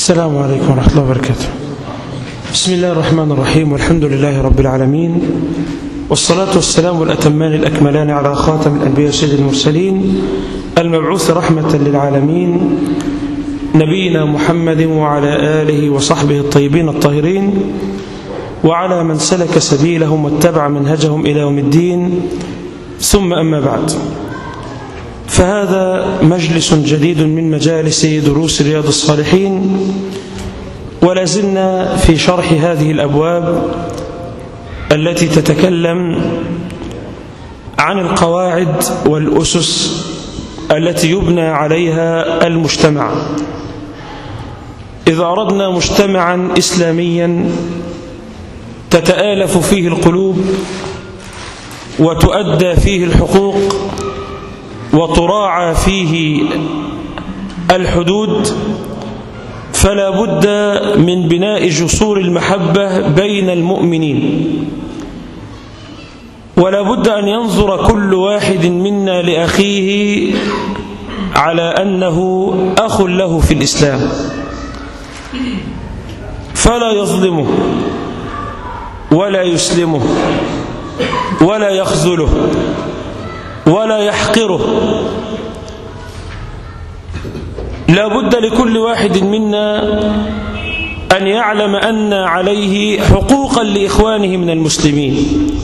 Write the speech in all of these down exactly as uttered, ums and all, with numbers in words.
السلام عليكم ورحمة الله وبركاته. بسم الله الرحمن الرحيم، والحمد لله رب العالمين، والصلاة والسلام الأتمان الأكملان على خاتم الأنبياء سيد المرسلين المبعوث رحمة للعالمين نبينا محمد وعلى آله وصحبه الطيبين الطاهرين وعلى من سلك سبيلهم واتبع منهجهم إلى يوم الدين، ثم أما بعد، فهذا مجلس جديد من مجالس دروس رياض الصالحين، ولا زلنا في شرح هذه الأبواب التي تتكلم عن القواعد والأسس التي يبنى عليها المجتمع. إذا أردنا مجتمعا إسلاميا تتآلف فيه القلوب وتؤدى فيه الحقوق وتراعى فيه الحدود، فلا بد من بناء جسور المحبة بين المؤمنين، ولا بد أن ينظر كل واحد منا لأخيه على أنه أخ له في الإسلام، فلا يظلمه ولا يسلمه ولا يخذله ولا يحقره. لا بد لكل واحد منا أن يعلم أن عليه حقوقا لإخوانه من المسلمين.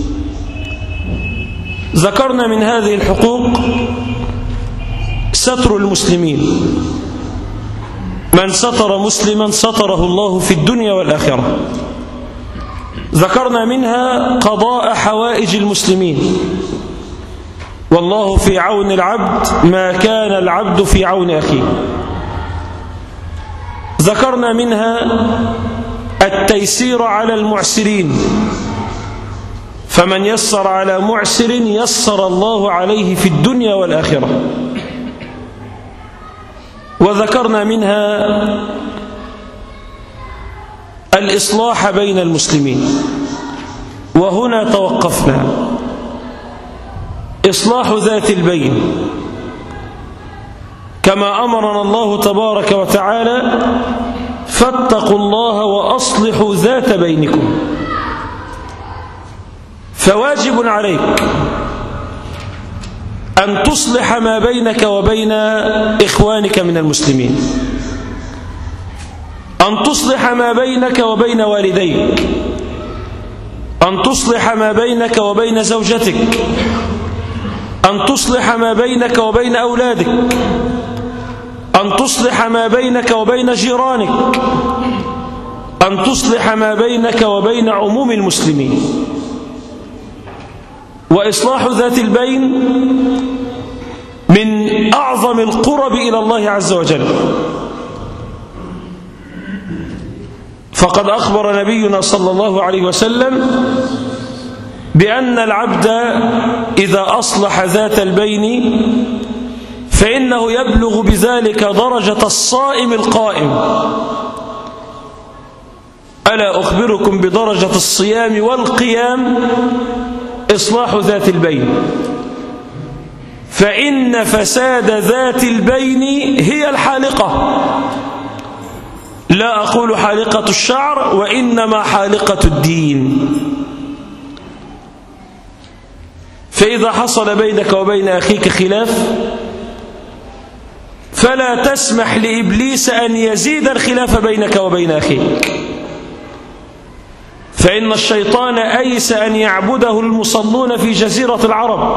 ذكرنا من هذه الحقوق ستر المسلمين، من ستر مسلما ستره الله في الدنيا والآخرة. ذكرنا منها قضاء حوائج المسلمين، والله في عون العبد ما كان العبد في عون أخيه. ذكرنا منها التيسير على المعسرين، فمن يسر على معسر يسر الله عليه في الدنيا والآخرة. وذكرنا منها الإصلاح بين المسلمين، وهنا توقفنا. إصلاح ذات البين، كما أمرنا الله تبارك وتعالى: فاتقوا الله وأصلحوا ذات بينكم. فواجب عليك أن تصلح ما بينك وبين إخوانك من المسلمين، أن تصلح ما بينك وبين والديك، أن تصلح ما بينك وبين زوجتك، أن تصلح ما بينك وبين أولادك، أن تصلح ما بينك وبين جيرانك، أن تصلح ما بينك وبين عموم المسلمين. وإصلاح ذات البين من أعظم القرب إلى الله عز وجل، فقد أخبر نبينا صلى الله عليه وسلم بأن العبد إذا أصلح ذات البين فإنه يبلغ بذلك درجة الصائم القائم. ألا أخبركم بدرجة الصيام والقيام؟ إصلاح ذات البين. فإن فساد ذات البين هي الحالقة، لا أقول حالقة الشعر، وإنما حالقة الدين. فإذا حصل بينك وبين أخيك خلاف فلا تسمح لإبليس أن يزيد الخلاف بينك وبين أخيك، فإن الشيطان أيس أن يعبده المصلون في جزيرة العرب،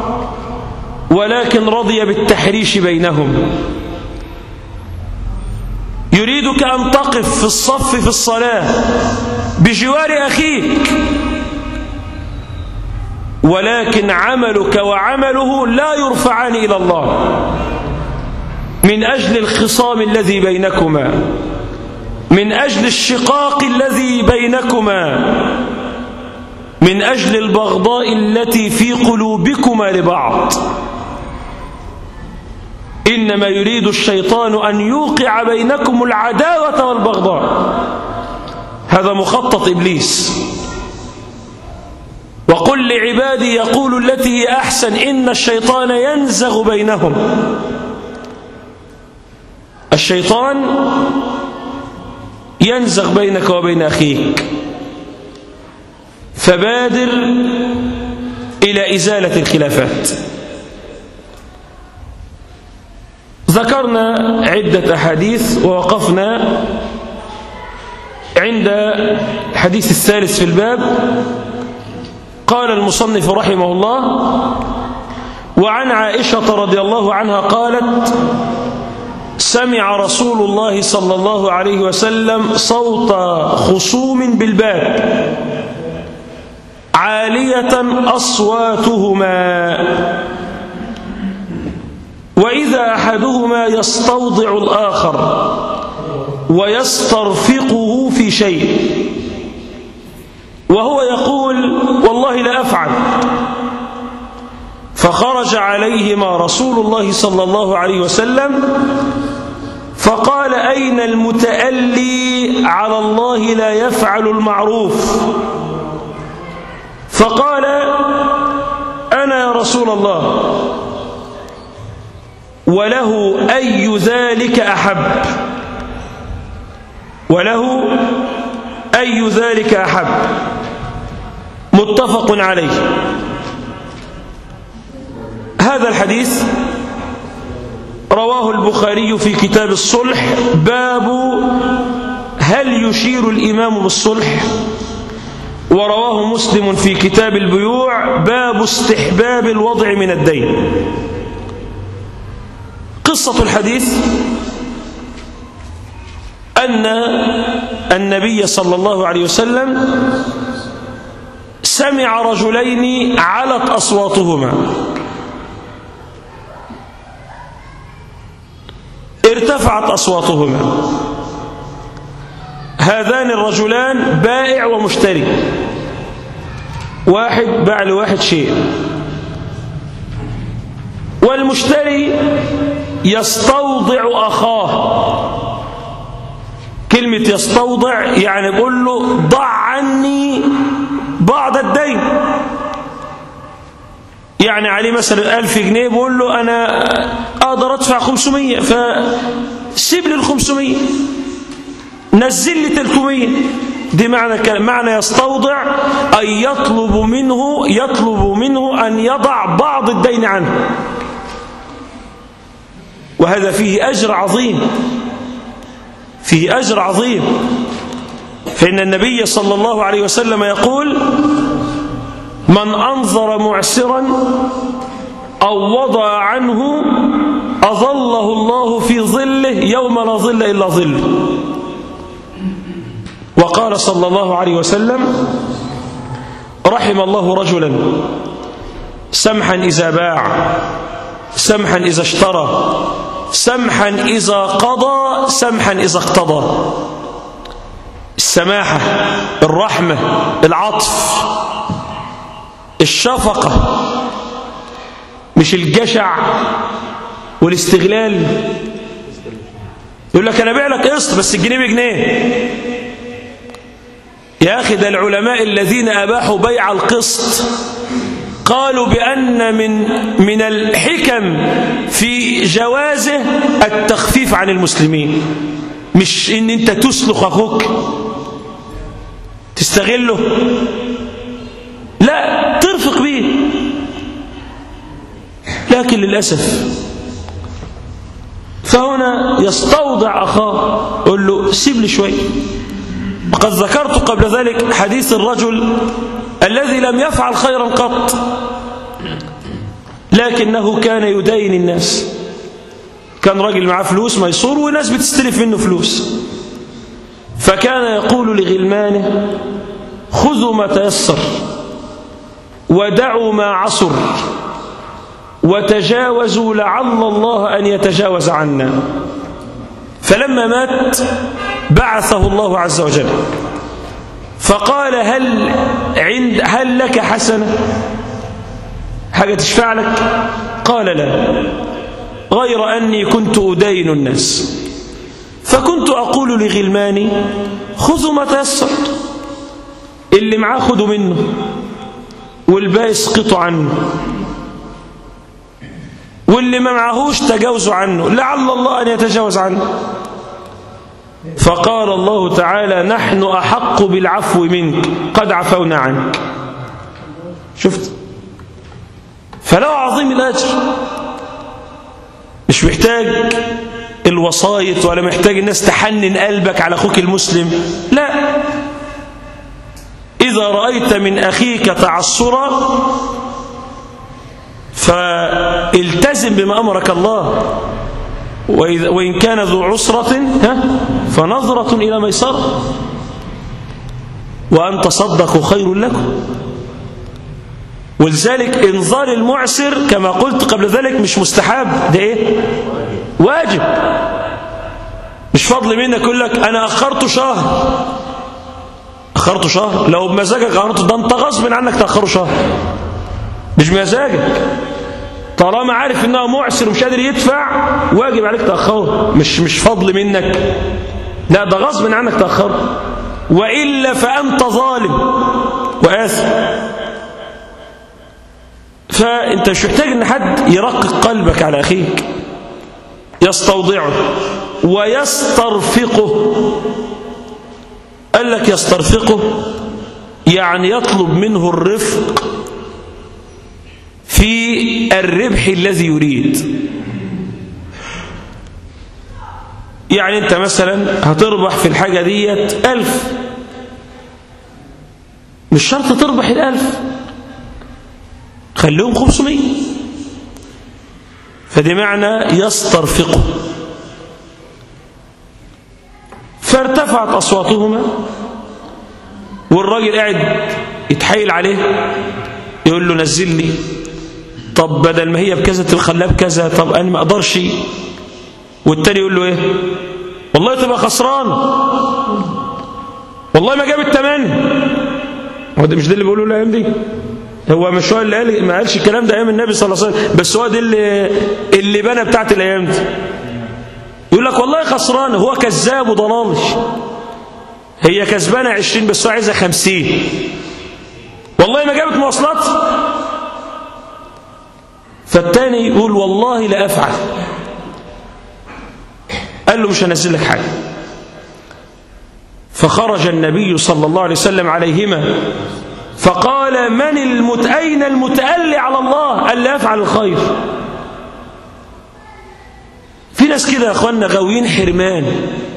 ولكن رضي بالتحريش بينهم. يريدك أن تقف في الصف في الصلاة بجوار أخيك، ولكن عملك وعمله لا يرفعان إلى الله من أجل الخصام الذي بينكما، من أجل الشقاق الذي بينكما، من أجل البغضاء التي في قلوبكما لبعض. إنما يريد الشيطان أن يوقع بينكم العداوة والبغضاء. هذا مخطط إبليس. وقل لعبادي يقولوا التي هي أحسن إن الشيطان ينزغ بينهم. الشيطان ينزغ بينك وبين أخيك، فبادر إلى إزالة الخلافات. ذكرنا عدة أحاديث ووقفنا عند الحديث الثالث في الباب. قال المصنف رحمه الله: وعن عائشة رضي الله عنها قالت: سمع رسول الله صلى الله عليه وسلم صوت خصوم بالباب عالية أصواتهما، وإذا أحدهما يستوضع الآخر ويسترفقه في شيء وهو يقول: والله لا أفعل. فخرج عليهما رسول الله صلى الله عليه وسلم فقال: أين المتألي على الله لا يفعل المعروف؟ فقال: أنا يا رسول الله. وله أي ذلك أحب وله أي ذلك أحب متفق عليه. هذا الحديث رواه البخاري في كتاب الصلح، باب هل يشير الإمام بالصلح، ورواه مسلم في كتاب البيوع باب استحباب الوضع من الدين. قصة الحديث أن النبي صلى الله عليه وسلم سمع رجلين علت أصواتهما، ارتفعت أصواتهما. هذان الرجلان بائع ومشتري، واحد باع لواحد شيء، والمشتري يستوضع أخاه. كلمة يستوضع يعني بيقول له: ضع عني بعض الدين. يعني عليه مثلا ألف جنيه، بيقول له: أنا أقدر أدفع خمسمية، فسيب لي الخمسمية، نزل لي تلتمية. دي معنى معنى يستوضع، أي يطلب منه يطلب منه أن يضع بعض الدين عنه، وهذا فيه أجر عظيم، فيه أجر عظيم. فإن النبي صلى الله عليه وسلم يقول: من أنظر معسرا أو وضع عنه أظله الله في ظله يوم لا ظل إلا ظله. وقال صلى الله عليه وسلم: رحم الله رجلا سمحا إذا باع، سمحا إذا اشترى، سمحا إذا قضى، سمحا إذا اقتضى. السماحة، الرحمة، العطف، الشفقة، مش الجشع والاستغلال. يقول لك: أنا بيع لك قسط بس الجنيه بجنيه. يا أخي، ده العلماء الذين أباحوا بيع القسط قالوا بأن من من الحكم في جوازه التخفيف عن المسلمين، مش إن أنت تسلخ أخوك تستغله، لا، ترفق به. لكن للأسف فهنا يستوضع أخاه، يقول له: سيب لي شوي. وقد ذكرت قبل ذلك حديث الرجل الذي لم يفعل خيرا قط، لكنه كان يدين الناس. كان راجل معاه فلوس ميسور وناس بتستلف منه فلوس، فكان يقول لغلمانه: خذوا ما تيسر ودعوا ما عسر وتجاوزوا لعل الله أن يتجاوز عنا. فلما مات بعثه الله عز وجل فقال: هل عند هل لك حسنة، حاجة تشفع لك؟ قال: لا، غير أني كنت أدين الناس، فكنت أقول لغلماني: خذوا ما تيسر، اللي معاه خذوا منه والباقي اسقطوا عنه، واللي ما معهوش تجاوزوا عنه لعل الله أن يتجاوز عنه. فقال الله تعالى نحن أحق بالعفو منك قد عفونا عنك. شفت؟ فله عظيم الأجر، مش محتاج الوسايط ولا محتاج الناس تحنن قلبك على أخوك المسلم. لا، إذا رأيت من أخيك تعصرا فالتزم بما أمرك الله، وإن كان ذو عسرة فنظرة إلى ميسرة، وأن تصدقوا خير لكم. ولذلك إنظار المعسر كما قلت قبل ذلك مش مستحب، ده إيه؟ واجب. مش فضل منك يقول لك أنا أخرت شهر، أخرت شهر لو بمزاجك أخرته، ده أنت غصب عنك تأخره شهر، مش بمزاجك. طالما عارف إنه معسر ومش قادر يدفع واجب عليك تأخره، مش مش فضل منك، لا ده غصب عنك تأخره، وإلا فأنت ظالم وآثم. فأنت مش محتاج إن حد يرقق قلبك على أخيك، يستوضعه ويسترفقه. قال لك يسترفقه يعني يطلب منه الرفق في الربح الذي يريد. يعني أنت مثلا هتربح في الحاجة ديت ألف، مش شرط تربح الألف، خليهم خمسمية. فدي معنى يسترفقه. فارتفعت أصواتهما، والراجل قاعد يتحايل عليه يقول له نزل لي، طب بدل ما هي بكذا تخليها بكذا، طب أنا ما أقدرش. والتاني يقول له إيه؟ والله تبقى خسران، والله ما جاب التمن. هو ده مش ده اللي بيقولوا الأيام دي؟ هو مش هو اللي قال، ما قالش الكلام ده أيام النبي صلى الله عليه وسلم، بس هو ده اللي اللي بنى بتاعت الأيام دي. يقول لك والله خسران، هو كذاب وضلالش، هي كسبانة عشرين بس هو عايزها خمسين، والله ما جابت مواصلات. فالتاني يقول والله لا أفعل. قال له مش هنزل لك حاجة. فخرج النبي صلى الله عليه وسلم عليهما فقال من المت... أين المتألي على الله ألا يفعل الخير؟ في ناس كده يا أخوانا غاويين حرمان،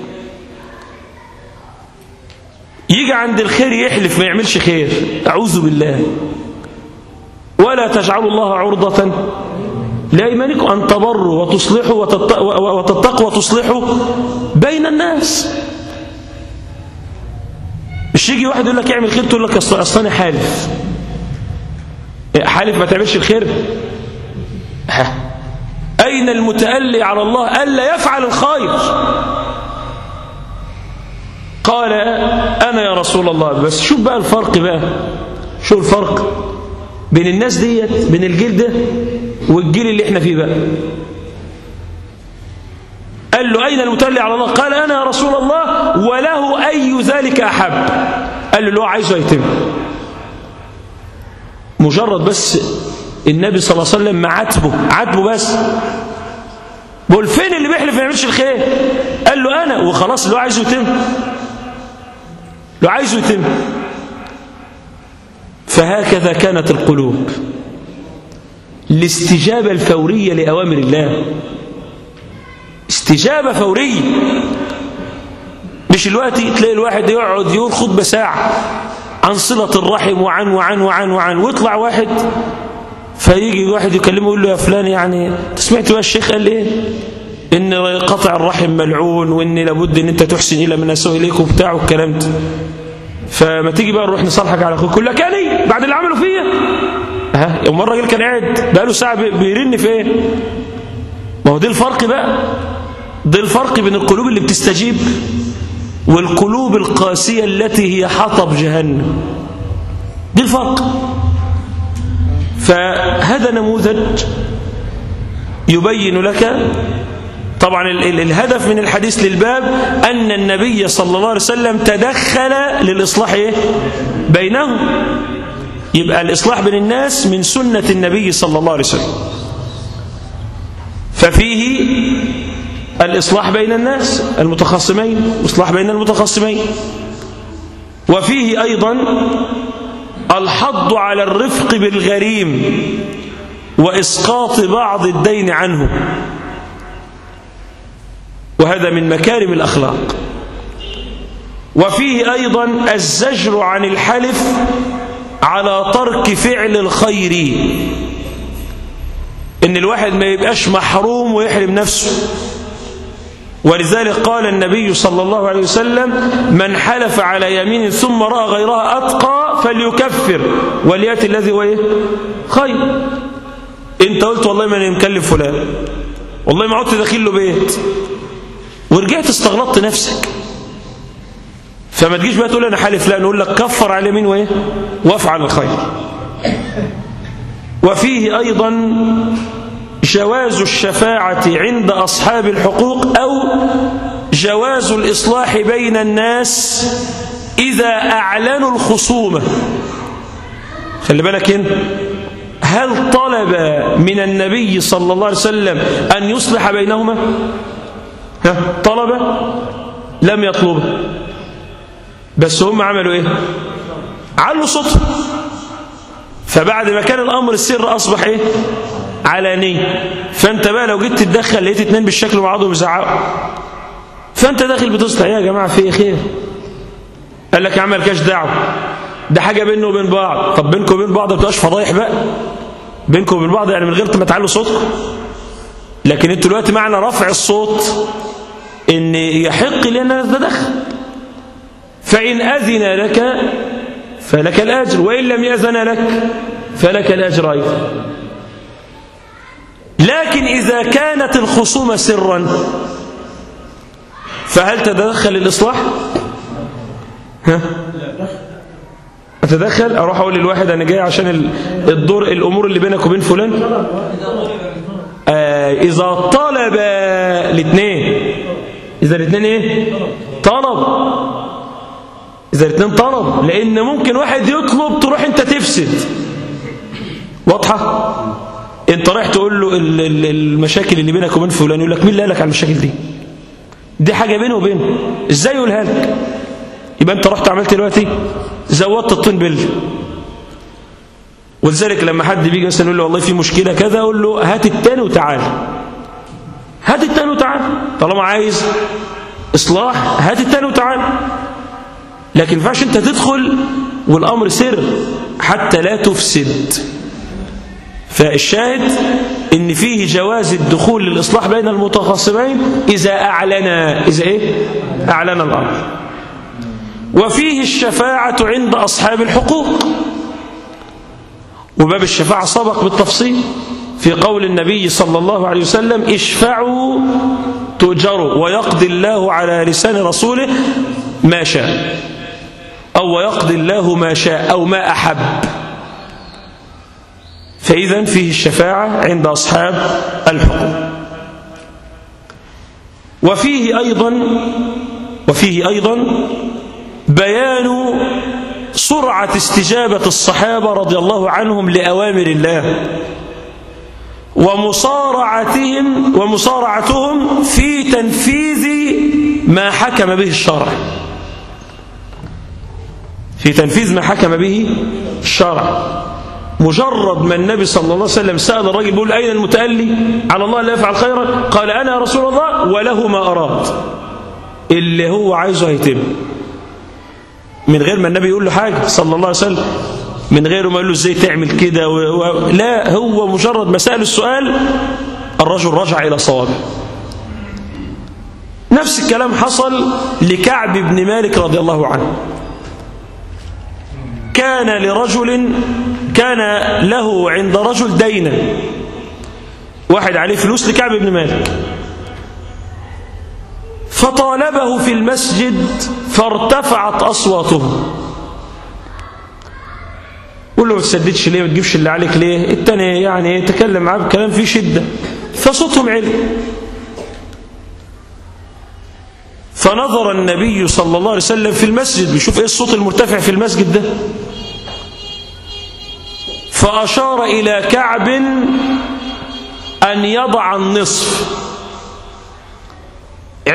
يجي عند الخير يحلف ما يعملش خير، أعوذ بالله. ولا تجعلوا الله عرضة لأيمانكم أن تبروا وتصلحوا وتتقوا وتصلحوا بين الناس. مش يجي واحد يقول لك اعمل خير تقول لك أصلا أنا حالف، حالف ما تعملش الخير. أين المتألي على الله ألا يفعل الخير؟ قال أنا يا رسول الله. بس شوف بقى الفرق بقى، شو الفرق بين الناس ديت، بين الجيل ده والجيل اللي احنا فيه بقى. قال له أين المتألي على الله؟ قال أنا يا رسول الله وله أي ذلك أحب. قال له اللي هو عايزه يتم. مجرد بس النبي صلى الله عليه وسلم معاتبه عاتبه بس، بقول فين اللي بيحلف ما يعملش الخير؟ قال له أنا، وخلاص اللي هو عايزه يتم، لو عايزه يتم. فهكذا كانت القلوب، الاستجابة الفورية لأوامر الله، استجابة فورية. مش الوقت تلاقي الواحد يقعد يقول خطبة ساعة عن صلة الرحم وعن وعن وعن وعن ويطلع واحد فيجي واحد يكلمه يقول له يا فلان يعني سمعت بقى الشيخ قال ايه؟ ان قطع الرحم ملعون، وان لابد ان انت تحسن الى من اسوء اليك وبتاع والكلام ده. فما تيجي بقى نروح نصالحك على اخوك، يقول لك يعني بعد اللي عملوا فيا. ها يوم مره راجل كان قاعد بقى له ساعه بيرن في ايه؟ ما هو ده الفرق بقى، ده الفرق بين القلوب اللي بتستجيب والقلوب القاسيه التي هي حطب جهنم. دي الفرق. فهذا نموذج يبين لك. طبعا الهدف من الحديث للباب أن النبي صلى الله عليه وسلم تدخل للإصلاح إيه؟ بينهم. يبقى الإصلاح بين الناس من سنة النبي صلى الله عليه وسلم. ففيه الإصلاح بين الناس المتخاصمين، إصلاح بين المتخاصمين. وفيه أيضا الحض على الرفق بالغريم وإسقاط بعض الدين عنه، وهذا من مكارم الأخلاق. وفيه أيضا الزجر عن الحلف على ترك فعل الخير، إن الواحد ما يبقاش محروم ويحرم نفسه. ولذلك قال النبي صلى الله عليه وسلم: من حلف على يمين ثم رأى غيرها أتقى فليكفر وليأتي الذي هو إيه؟ خير. انت قلت والله ما انا مكلف فلان، والله ما عدت داخل له بيت، ورجعت استغلطت نفسك، فما تجيش بقى تقول انا حالف، لا، نقول لك كفر على اليمين وايه وافعل الخير. وفيه ايضا جواز الشفاعة عند اصحاب الحقوق او جواز الاصلاح بين الناس اذا اعلنوا الخصومة. خلي بالك هنا، هل طلب من النبي صلى الله عليه وسلم أن يصلح بينهما؟ ها؟ طلب؟ لم يطلب، بس هم عملوا إيه؟ علوا صوتهم. فبعد ما كان الأمر السر أصبح إيه؟ علاني. فأنت بقى لو جيت تتدخل لقيت اتنين بالشكل مع بعضهم بيزعقوا، فأنت داخل بتصلح. يا جماعة في إيه خير؟ قال لك عمل كاش دعوة، ده حاجة بينه وبين بعض. طب بينكم وبين بعض ما بتبقاش فضايح بقى، بينكم وبين بعض يعني من غير ما تعلوا صوتكم. لكن انتوا دلوقتي معنى رفع الصوت ان يحق لنا نتدخل. فإن أذن لك فلك الأجر، وإن لم يأذن لك فلك الأجر أيضا. لكن إذا كانت الخصومة سرا فهل تتدخل الإصلاح؟ ها؟ أتدخل؟ أروح أقول للواحد أنا جاي عشان الدور الأمور اللي بينك وبين فلان؟ آه إذا طلب الاثنين، إذا الاثنين إيه؟ طلب. إذا الاثنين طلب، لأن ممكن واحد يطلب تروح أنت تفسد. واضحة؟ أنت رايح تقول له المشاكل اللي بينك وبين فلان، يقول لك مين اللي قال لك على المشاكل دي؟ دي حاجة بينه وبينه، إزاي يقولها لك؟ يبقى أنت رحت عملت دلوقتي زودت الطين بل. ولذلك لما حد بيجي مثلا يقول له والله في مشكلة كذا، أقول له هات التاني وتعال، هات التاني وتعال. طالما عايز إصلاح هات التاني وتعال. لكن ما ينفعش أنت تدخل والأمر سر حتى لا تفسد. فالشاهد إن فيه جواز الدخول للإصلاح بين المتخاصمين إذا أعلن إذا إيه؟ أعلن الأمر. وفيه الشفاعة عند أصحاب الحقوق، وباب الشفاعة سبق بالتفصيل في قول النبي صلى الله عليه وسلم: اشفعوا تؤجروا ويقضي الله على لسان رسوله ما شاء، أو ويقضي الله ما شاء أو ما أحب. فإذا فيه الشفاعة عند أصحاب الحقوق. وفيه أيضا وفيه أيضا بيان سرعة استجابة الصحابة رضي الله عنهم لأوامر الله، ومصارعتهم ومصارعتهم في تنفيذ ما حكم به الشرع، في تنفيذ ما حكم به الشرع. مجرد ما النبي صلى الله عليه وسلم سأل الرجل بيقول: أين المتألي على الله لا يفعل خيرا؟ قال: أنا يا رسول الله، وله ما أراد. اللي هو عايزه هيتم، من غير ما النبي يقول له حاجة صلى الله عليه وسلم، من غير ما يقول له ازاي تعمل كده و... و... لا، هو مجرد ما سأل السؤال الرجل رجع إلى صوابه. نفس الكلام حصل لكعب بن مالك رضي الله عنه. كان لرجل كان له عند رجل دينا، واحد عليه فلوس لكعب بن مالك، فطالبه في المسجد فارتفعت أصواتهم. قل له ما تسددش ليه، ما تجيبش اللي عليك ليه، التاني يعني يتكلم معاه بكلام فيه شدة، فصوتهم عالي. فنظر النبي صلى الله عليه وسلم في المسجد بيشوف ايه الصوت المرتفع في المسجد ده، فأشار إلى كعب أن يضع النصف،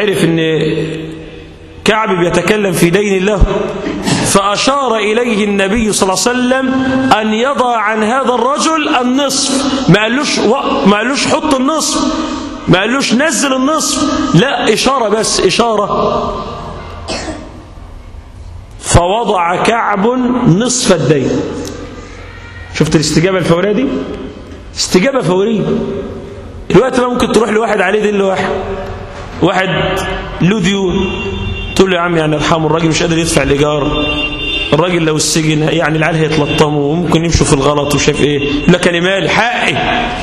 عرف ان كعب بيتكلم في دين الله، فأشار إليه النبي صلى الله عليه وسلم أن يضع عن هذا الرجل النصف. ما قالوش ما قالوش حط النصف، ما قالوش نزل النصف، لا، إشارة بس، إشارة. فوضع كعب نصف الدين. شفت الاستجابة الفورية دي؟ استجابة فورية. الوقت ما ممكن تروح لواحد عليه دين لواحد، واحد له ديون، تقول له يا عم يعني ارحمه، الراجل مش قادر يدفع الإيجار، الراجل لو السجن يعني العيال هيتلطموا وممكن يمشوا في الغلط وشايف ايه، يقول لك انا مالي، حقي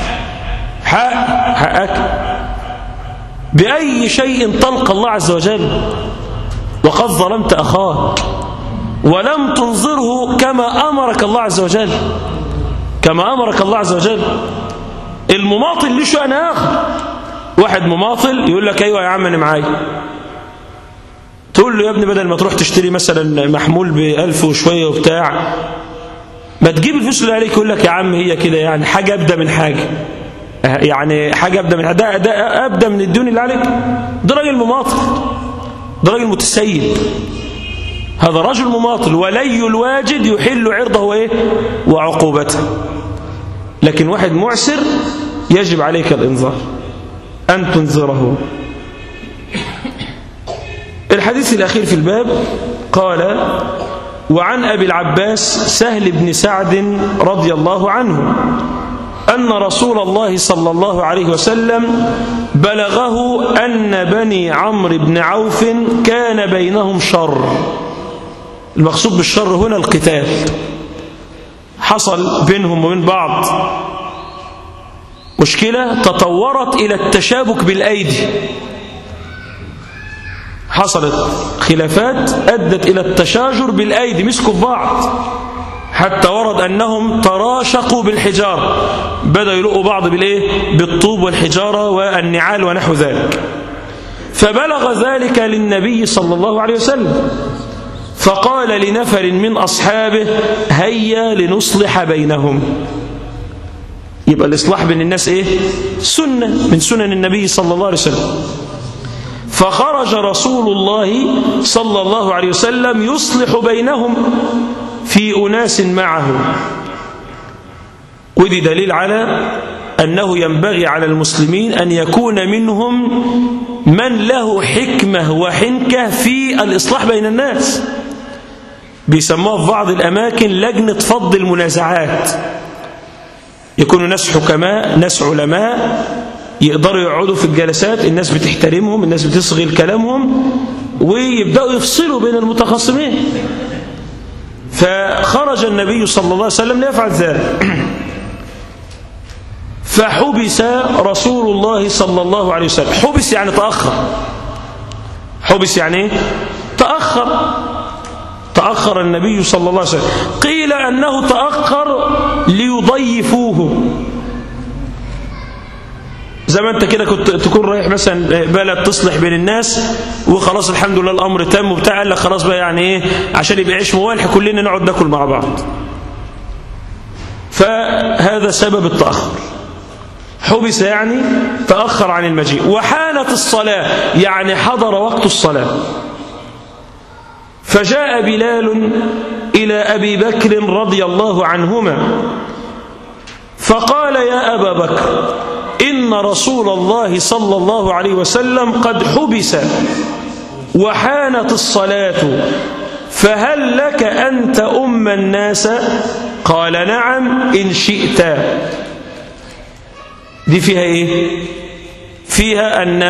حق حقك. بأي شيء تلقى الله عز وجل وقد ظلمت أخاك ولم تنظره كما أمرك الله عز وجل، كما أمرك الله عز وجل. المماطل ليش أنا آخر؟ واحد مماطل يقول لك أيوة يا عم أنا معايا، تقول له يا ابني بدل ما تروح تشتري مثلا محمول بألف وشوية وبتاع، ما تجيب الفلوس اللي عليك. يقول لك يا عم هي كده يعني، حاجة أبدأ من حاجة، يعني حاجة أبدأ من حاجة، ده, ده أبدأ من الديون اللي عليك. ده راجل مماطل، ده راجل متسيب، هذا رجل مماطل. ولي الواجد يحل عرضه وإيه وعقوبته. لكن واحد معسر يجب عليك الإنذار، أن تنذره. الحديث الأخير في الباب قال: وعن أبي العباس سهل بن سعد رضي الله عنه أن رسول الله صلى الله عليه وسلم بلغه أن بني عمرو بن عوف كان بينهم شر. المقصود بالشر هنا القتال، حصل بينهم وبين بعض مشكلة تطورت إلى التشابك بالأيدي، حصلت خلافات أدت إلى التشاجر بالأيدي، مسكوا في بعض حتى ورد أنهم تراشقوا بالحجارة، بدأوا يلقوا بعض بالإيه؟ بالطوب والحجارة والنعال ونحو ذلك. فبلغ ذلك للنبي صلى الله عليه وسلم، فقال لنفر من أصحابه: هيا لنصلح بينهم. يبقى الإصلاح بين الناس إيه؟ سنة من سنن النبي صلى الله عليه وسلم. فخرج رسول الله صلى الله عليه وسلم يصلح بينهم في أناس معه. ودي دليل على أنه ينبغي على المسلمين أن يكون منهم من له حكمة وحنكة في الإصلاح بين الناس. بيسموها في بعض الأماكن لجنة فض المنازعات. يكونوا ناس حكماء، ناس علماء، يقدروا يقعدوا في الجلسات، الناس بتحترمهم، الناس بتصغي كلامهم، ويبدأوا يفصلوا بين المتخاصمين. فخرج النبي صلى الله عليه وسلم ليفعل ذلك، فحبس رسول الله صلى الله عليه وسلم. حبس يعني تأخر، حبس يعني تأخر تأخر النبي صلى الله عليه وسلم. قيل أنه تأخر ليضيفوه، زي ما انت كده كنت تكون رايح مثلا بلد تصلح بين الناس وخلاص الحمد لله الامر تم وبتاع، قال لك خلاص بقى يعني ايه، عشان يبقى عيش موالح كلنا نقعد ناكل مع بعض. فهذا سبب التأخر، حبس يعني تأخر عن المجيء. وحانت الصلاة يعني حضر وقت الصلاة، فجاء بلال إلى أبي بكر رضي الله عنهما فقال: يا أبا بكر، إن رسول الله صلى الله عليه وسلم قد حبس وحانت الصلاة، فهل لك أن تؤم الناس؟ قال: نعم إن شئت. دي فيها إيه؟ فيها أن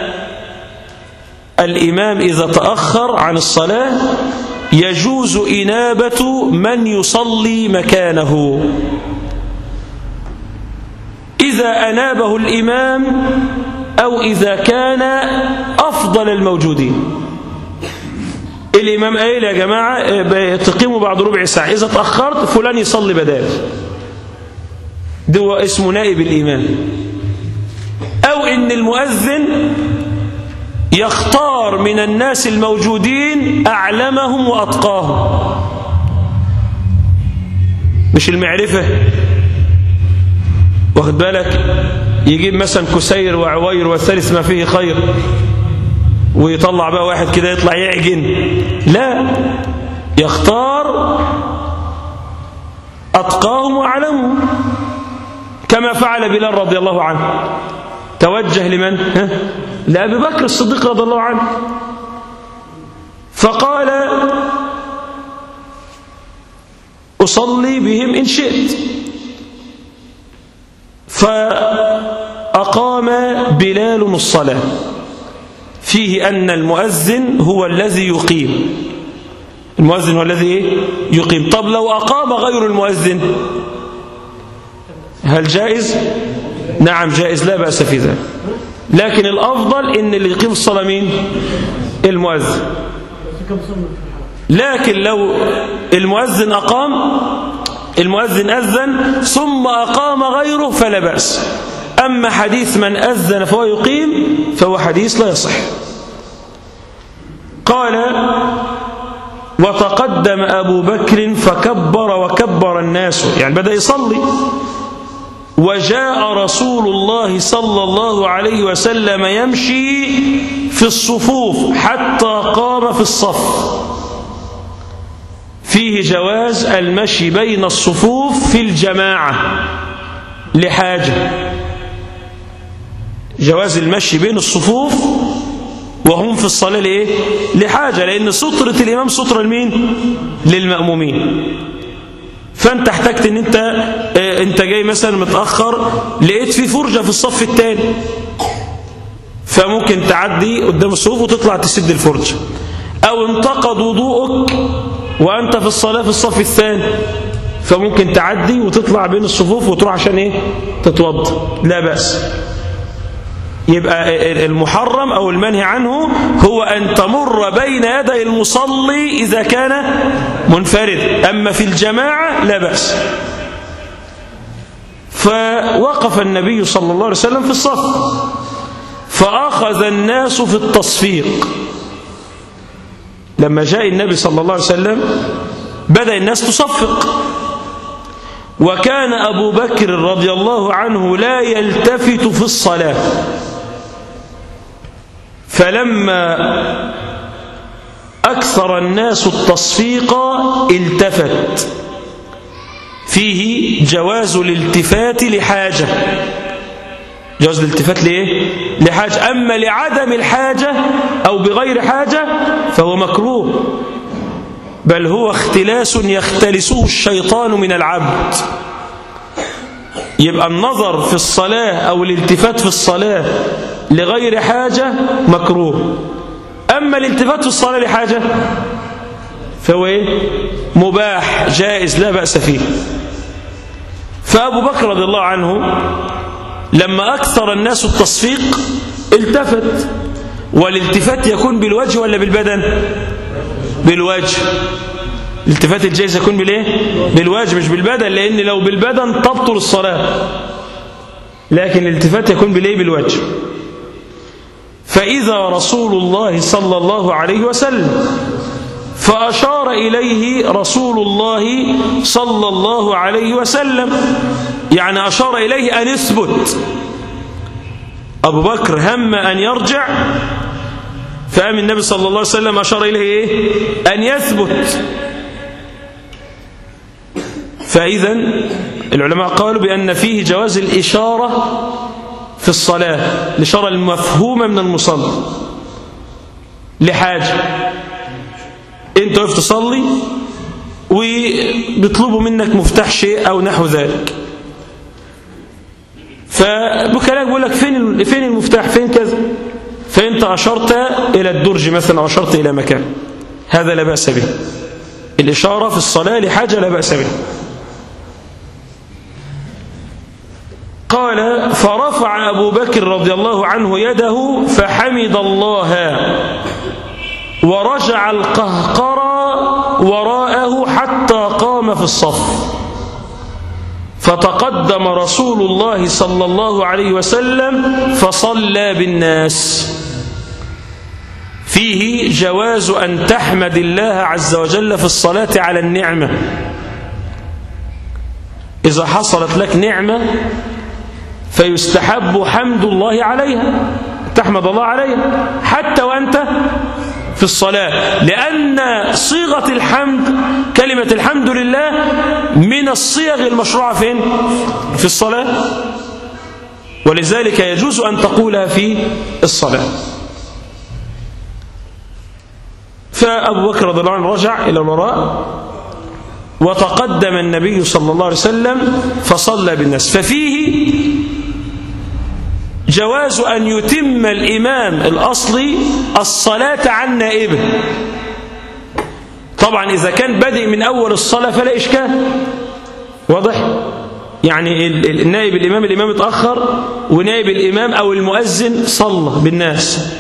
الإمام إذا تأخر عن الصلاة يجوز إنابة من يصلي مكانه. إذا أنابه الإمام أو إذا كان أفضل الموجودين. الإمام قال: يا جماعة تقيموا بعد ربع ساعة، إذا تأخرت فلان يصلي بدال، ده اسمه نائب الإمام. أو إن المؤذن يختار من الناس الموجودين أعلمهم وأتقاهم، مش المعرفة، واخد بالك، يجيب مثلا كسير وعوير والثالث ما فيه خير، ويطلع بقى واحد كده يطلع يعجن، لا، يختار أتقاهم وأعلمهم، كما فعل بلال رضي الله عنه. توجه لمن؟ ها؟ لأبي بكر الصديق رضي الله عنه، فقال أصلي بهم إن شئت. فأقام بلال الصلاة، فيه أن المؤذن هو الذي يقيم، المؤذن هو الذي يقيم. طب لو أقام غير المؤذن هل جائز؟ نعم جائز، لا بأس في ذلك، لكن الأفضل إن اللي يقيم الصلاة مين؟ المؤذن. لكن لو المؤذن أقام، المؤذن أذن ثم أقام غيره فلا بأس. أما حديث من أذن فهو يقيم فهو حديث لا يصح. قال وتقدم أبو بكر فكبر وكبر الناس، يعني بدأ يصلي. وجاء رسول الله صلى الله عليه وسلم يمشي في الصفوف حتى قام في الصف. فيه جواز المشي بين الصفوف في الجماعة لحاجة، جواز المشي بين الصفوف وهم في الصلاة لإيه؟ لحاجة، لأن سترة الإمام سترة لمين؟ للمأمومين. فأنت احتجت أن أنت اه أنت جاي مثلا متأخر، لقيت في فرجة في الصف الثاني، فممكن تعدي قدام الصفوف وتطلع تسد الفرجة. أو انتقد وضوءك وأنت في الصلاة في الصف الثاني، فممكن تعدي وتطلع بين الصفوف وتروح عشان إيه؟ تتوضأ، لا بأس. يبقى المحرم أو المنهي عنه هو أن تمر بين يدي المصلي إذا كان منفرد، أما في الجماعة لا بأس. فوقف النبي صلى الله عليه وسلم في الصف، فأخذ الناس في التصفيق. لما جاء النبي صلى الله عليه وسلم بدأ الناس تصفق، وكان أبو بكر رضي الله عنه لا يلتفت في الصلاة. فلما أكثر الناس التصفيق التفت. فيه جواز الالتفات لحاجة، جواز الالتفات لإيه؟ لحاجة. أما لعدم الحاجة أو بغير حاجة فهو مكروه، بل هو اختلاس يختلسه الشيطان من العبد. يبقى النظر في الصلاة أو الالتفات في الصلاة لغير حاجة مكروه، أما الالتفات في الصلاة لحاجة فهو إيه؟ مباح جائز لا بأس فيه. فأبو بكر رضي الله عنه لما أكثر الناس التصفيق التفت. والالتفات يكون بالوجه ولا بالبدن؟ بالوجه. الالتفات الجائز يكون بالايه؟ بالوجه مش بالبدن، لأن لو بالبدن تبطل الصلاة، لكن الالتفات يكون بالايه؟ بالوجه. فإذا رسول الله صلى الله عليه وسلم فأشار إليه رسول الله صلى الله عليه وسلم، يعني أشار إليه أن يثبت. أبو بكر هم أن يرجع، فقام النبي صلى الله عليه وسلم أشار إليه إيه؟ أن يثبت. فإذا العلماء قالوا بأن فيه جواز الإشارة في الصلاة، الإشارة المفهومة من المصلي لحاجة. أنت وقفت تصلي وبيطلبوا منك مفتاح شيء أو نحو ذلك، فبكلاك بيقول لك فين فين المفتاح، فين كذا، فأنت أشرت إلى الدرج مثلا أو أشرت إلى مكان، هذا لا بأس به. الإشارة في الصلاة لحاجة لا بأس به. قال فرفع أبو بكر رضي الله عنه يده فحمد الله، ورجع القهقرى وراءه حتى قام في الصف. فتقدم رسول الله صلى الله عليه وسلم فصلى بالناس. فيه جواز أن تحمد الله عز وجل في الصلاة على النعمة. إذا حصلت لك نعمة فيستحب حمد الله عليها، تحمد الله عليها حتى وأنت في الصلاة، لأن صيغة الحمد كلمة الحمد لله من الصيغ المشروعة فين؟ في الصلاة، ولذلك يجوز أن تقولها في الصلاة. فأبو بكر رضي الله عنه رجع إلى الوراء وتقدم النبي صلى الله عليه وسلم فصلى بالناس، ففيه جواز أن يتم الإمام الأصلي الصلاة عن نائبه. طبعا إذا كان بادئ من أول الصلاة فلا إشكال، واضح؟ يعني النائب الإمام الإمام اتأخر ونائب الإمام أو المؤذن صلى بالناس،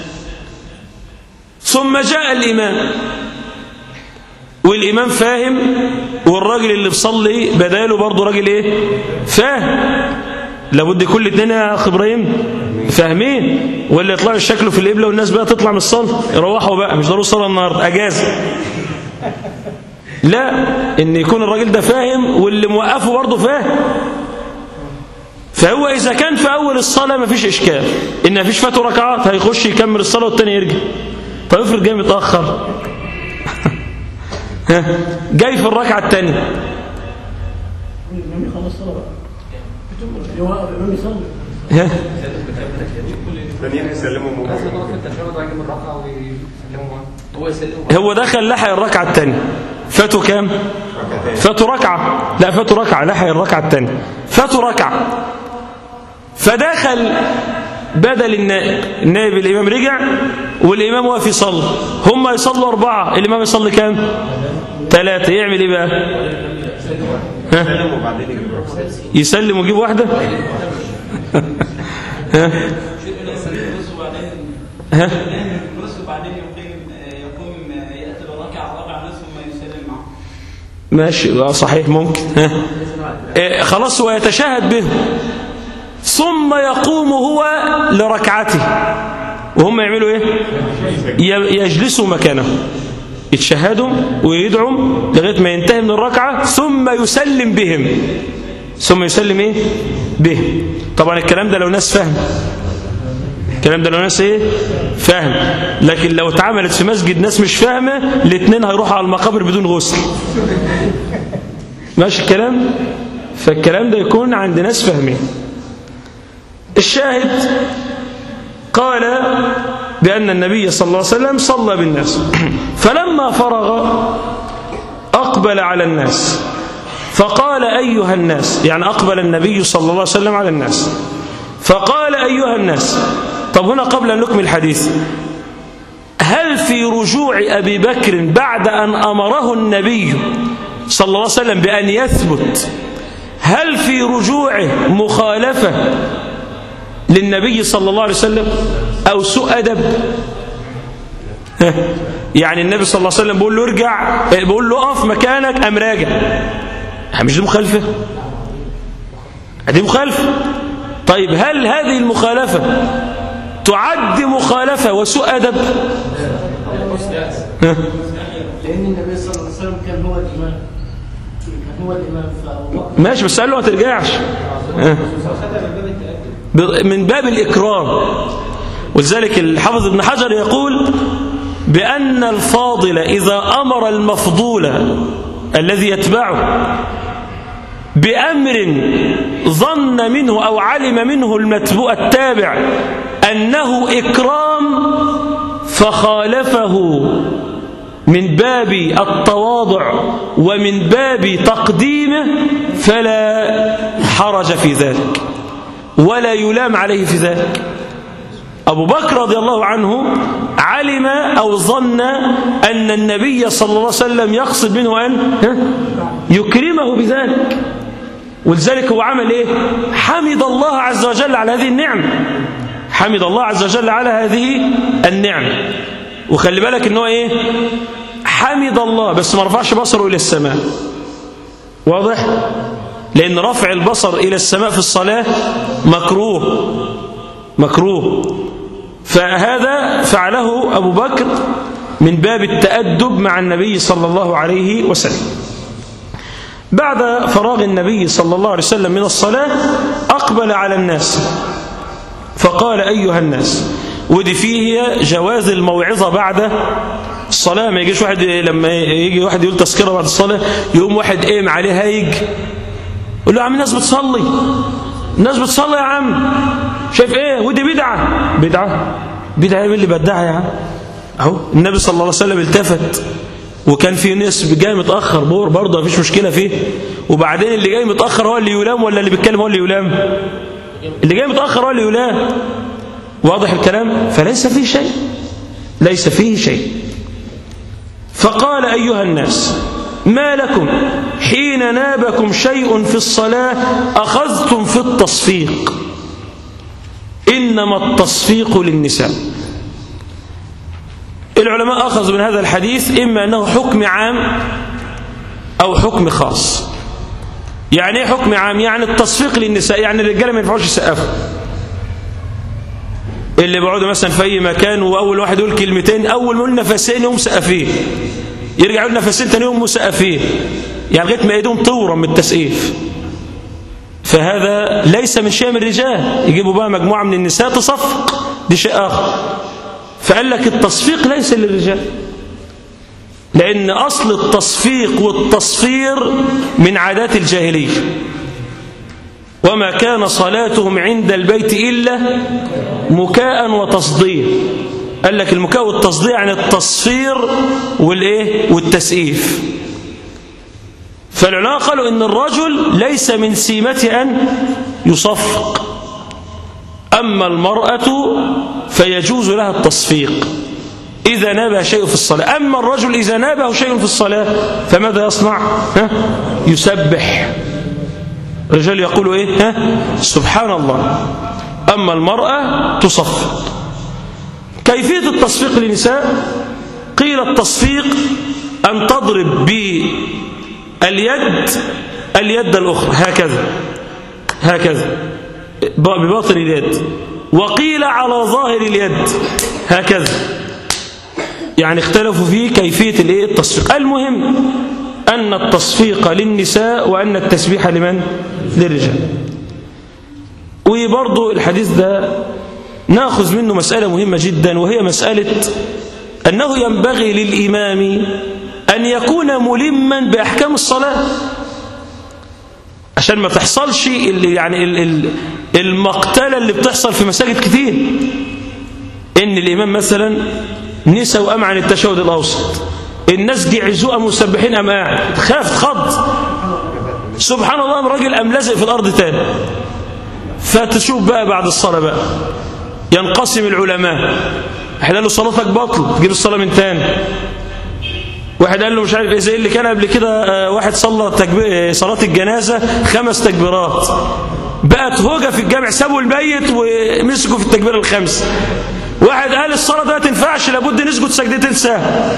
ثم جاء الإمام والإمام فاهم والراجل اللي بصلي بداله برضه راجل إيه؟ فاهم. لابد كل اتنين يا أخ إبراهيم فاهمين، ولا يطلعوا الشكل في القبلة والناس بقى تطلع من الصلاة يروحوا بقى مش ضروري الصلاة النهارده أجازة. لا، إن يكون الراجل ده فاهم واللي موقفه برضه فاهم. فهو إذا كان في أول الصلاة مفيش إشكال، إن مفيش فاته ركعات هيخش يكمل الصلاة والتاني يرجع. طيب افرض جاي متأخر جاي في الركعة التانية هو دخل لحق الركعة التانية، فاته كام؟ فاته ركعة، لا فاته ركعة، لحق الركعة التانية فاته ركعة، فدخل بدل النائب، النائب الإمام رجع والإمام واقف يصلي، هم يصلوا أربعة، الإمام يصلي كام؟ ثلاثة، يعمل إيه بقى؟ ها؟ يسلم ويجيب واحدة؟ ها؟ ها؟ ماشي صحيح ممكن. ها؟ إيه خلاص هو يتشهد به ثم يقوم هو لركعته وهم يعملوا ايه؟ يجلسوا مكانه، يتشهدوا ويدعوا لغايه ما ينتهي من الركعه ثم يسلم بهم، ثم يسلم ايه؟ به. طبعا الكلام ده لو ناس فاهم، الكلام ده لو ناس ايه؟ فاهم. لكن لو اتعملت في مسجد ناس مش فاهمه الاثنين هيروحوا على المقابر بدون غسل. ماشي الكلام؟ فالكلام ده يكون عند ناس فاهمين. الشاهد قال بأن النبي صلى الله عليه وسلم صلى بالناس، فلما فرغ أقبل على الناس فقال أيها الناس، يعني أقبل النبي صلى الله عليه وسلم على الناس فقال أيها الناس. طب هنا قبل أن نكمل الحديث، هل في رجوع أبي بكر بعد أن أمره النبي صلى الله عليه وسلم بأن يثبت، هل في رجوعه مخالفة للنبي صلى الله عليه وسلم أو سوء أدب؟ يعني النبي صلى الله عليه وسلم بيقول له ارجع، بيقول له اقف مكانك، قام راجع، مش دي مخالفة؟ دي مخالفة. طيب هل هذه المخالفة تعد مخالفة وسوء أدب؟ لأن النبي صلى الله عليه وسلم كان هو الإمام، كان هو الإمام ماشي، بس قال له ما ترجعش من باب الإكرام. ولذلك الحافظ ابن حجر يقول بأن الفاضل إذا أمر المفضول الذي يتبعه بأمر ظن منه أو علم منه المتبوع التابع أنه إكرام فخالفه من باب التواضع ومن باب تقديمه فلا حرج في ذلك ولا يلام عليه في ذلك. أبو بكر رضي الله عنه علم أو ظن أن النبي صلى الله عليه وسلم يقصد منه أن يكرمه بذلك، ولذلك هو عمل إيه؟ حمد الله عز وجل على هذه النعمة، حمد الله عز وجل على هذه النعمة. وخلي بالك إنه إيه؟ حمد الله بس ما رفعش بصره إلى السماء، واضح؟ لأن رفع البصر إلى السماء في الصلاة مكروه مكروه فهذا فعله أبو بكر من باب التأدب مع النبي صلى الله عليه وسلم. بعد فراغ النبي صلى الله عليه وسلم من الصلاة أقبل على الناس فقال أيها الناس، ودي فيه جواز الموعظة بعد الصلاة. ما يجيش واحد لما يجي واحد يقول تذكرة بعد الصلاة يقوم واحد قايم عليه هايج يقول له يا عم الناس بتصلي، الناس بتصلي يا عم، شايف ايه؟ ودي بدعة. بدعة بدعة ايه اللي بدعها يا عم؟ اهو النبي صلى الله عليه وسلم التفت وكان في ناس جاي متأخر بور برضه مفيش مشكلة فيه، وبعدين اللي جاي متأخر هو اللي يلام ولا اللي بيتكلم هو اللي يلام؟ اللي جاي متأخر هو اللي يلام. واضح الكلام؟ فليس فيه شيء، ليس فيه شيء. فقال أيها الناس ما لكم حين نابكم شيء في الصلاة أخذتم في التصفيق، إنما التصفيق للنساء. العلماء أخذوا من هذا الحديث إما أنه حكم عام أو حكم خاص. يعني ايه حكم عام؟ يعني التصفيق للنساء، يعني الرجاله ما ينفعوش يسقفوا. اللي بيقعدوا مثلا في اي مكان واول واحد يقول كلمتين اول ما يقول نفسين يقوم مسقفين، يرجع يقول نفسين ثاني يوم مسقفين، يعني لغايه ما ايدهم تورم من التسقيف. فهذا ليس من شيء من الرجال، يجيبوا بقى مجموعه من النساء تصفق، دي شيء اخر. فقال لك التصفيق ليس للرجال، لأن أصل التصفيق والتصفير من عادات الجاهلية. وما كان صلاتهم عند البيت إلا مكاء وتصدير. قال لك المكاء والتصدير يعني التصفير والإيه والتسقيف. فالعلماء قالوا إن الرجل ليس من سيمته أن يصفق، أما المرأة فيجوز لها التصفيق إذا نابه شيء في الصلاة. أما الرجل إذا نابه شيء في الصلاة فماذا يصنع؟ ها؟ يسبح. الرجال يقول إيه؟ ها؟ سبحان الله. أما المرأة تصفق. كيفية التصفيق للنساء؟ قيل التصفيق أن تضرب باليد اليد الأخرى هكذا هكذا بباطن اليد، وقيل على ظاهر اليد هكذا. يعني اختلفوا في كيفية الايه التصفيق. المهم أن التصفيق للنساء وأن التسبيح لمن؟ للرجال. وبرضو الحديث ده نأخذ منه مسألة مهمة جدا، وهي مسألة أنه ينبغي للإمام أن يكون ملما بأحكام الصلاة، عشان ما تحصلش يعني المقتلة اللي بتحصل في مساجد كتير، إن الإمام مثلا نسى وقام عن التشهد الأوسط، الناس جعزوا قاموا مسبحين قام قاعد، خاف خض، سبحان الله، الراجل قام لازق في الأرض تاني. فتشوف بقى بعد الصلاة بقى ينقسم العلماء، واحد قال له صلاتك بطل تجيب الصلاة من تاني، واحد قال له مش عارف ايه، زي اللي كان قبل كده واحد صلى تكبير صلاة الجنازة خمس تكبيرات، بقت هوجة في الجامع، سابوا الميت ومسكوا في التكبير الخمس. واحد قال الصلاة ده ما تنفعش لابد نسجد سجدتين سهل.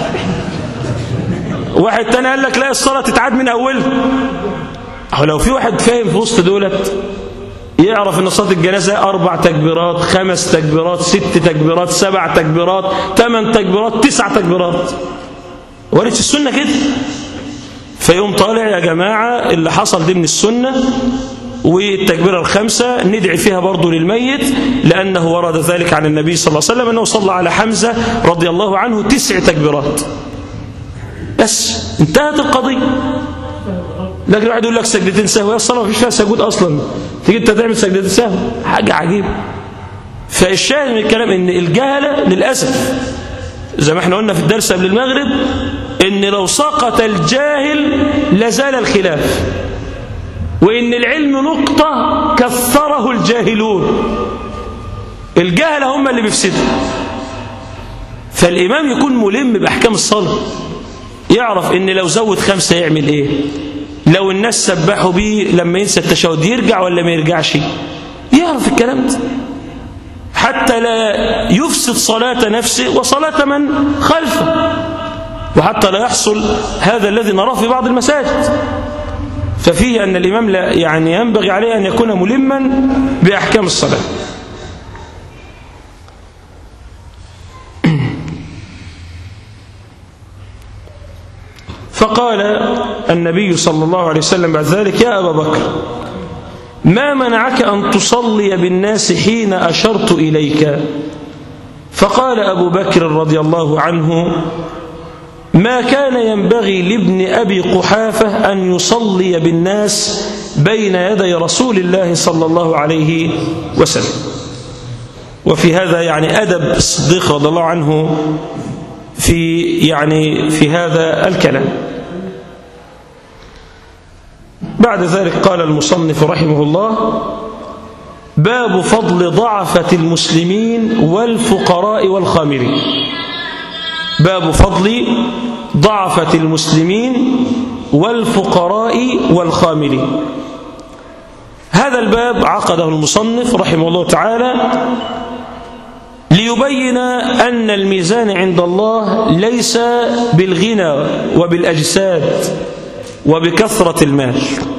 واحد تاني قال لك لا الصلاة تتعاد من أولها. أهو لو في واحد فاهم في وسط دولت يعرف ان صلاة الجنازة أربع تكبيرات، خمس تكبيرات، ست تكبيرات، سبع تكبيرات، ثمان تكبيرات، تسع تكبيرات. ورث السنة كده. فيوم طالع يا جماعة اللي حصل دي من السنة، والتكبيرة الخمسة ندعي فيها برضو للميت، لأنه ورد ذلك عن النبي صلى الله عليه وسلم أنه صلى على حمزة رضي الله عنه تسع تكبيرات بس، انتهت القضية. لكن واحد يقول لك سجدتين سهو، يا الصلاة ما فيش فيها سجود أصلا، تيجي انت تعمل سجدتين سهو، حاجة عجيبة. فالشاهد من الكلام ان الجهلة للأسف زي ما احنا قلنا في الدرس قبل المغرب، ان لو سقط الجاهل لزال الخلاف، وإن العلم نقطة كثره الجاهلون. الجهلة هم اللي بيفسدوا. فالإمام يكون ملم بأحكام الصلاة، يعرف إن لو زود خمسة يعمل إيه، لو الناس سبحوا بيه لما ينسى التشهد يرجع ولا ما يرجعش، يعرف الكلام ده حتى لا يفسد صلاة نفسه وصلاة من خلفه، وحتى لا يحصل هذا الذي نراه في بعض المساجد. ففيه أن الإمام لا يعني ينبغي عليه أن يكون ملما بأحكام الصلاة. فقال النبي صلى الله عليه وسلم بعد ذلك: يا أبا بكر، ما منعك أن تصلي بالناس حين أشرت إليك؟ فقال أبو بكر رضي الله عنه: ما كان ينبغي لابن أبي قحافة أن يصلي بالناس بين يدي رسول الله صلى الله عليه وسلم. وفي هذا يعني أدب الصديق رضي الله عنه في يعني في هذا الكلام. بعد ذلك قال المصنف رحمه الله: باب فضل ضعفة المسلمين والفقراء والخاملين. باب فضل ضعفة المسلمين والفقراء والخاملين. هذا الباب عقده المصنف رحمه الله تعالى ليبين أن الميزان عند الله ليس بالغنى وبالأجساد وبكثرة المال،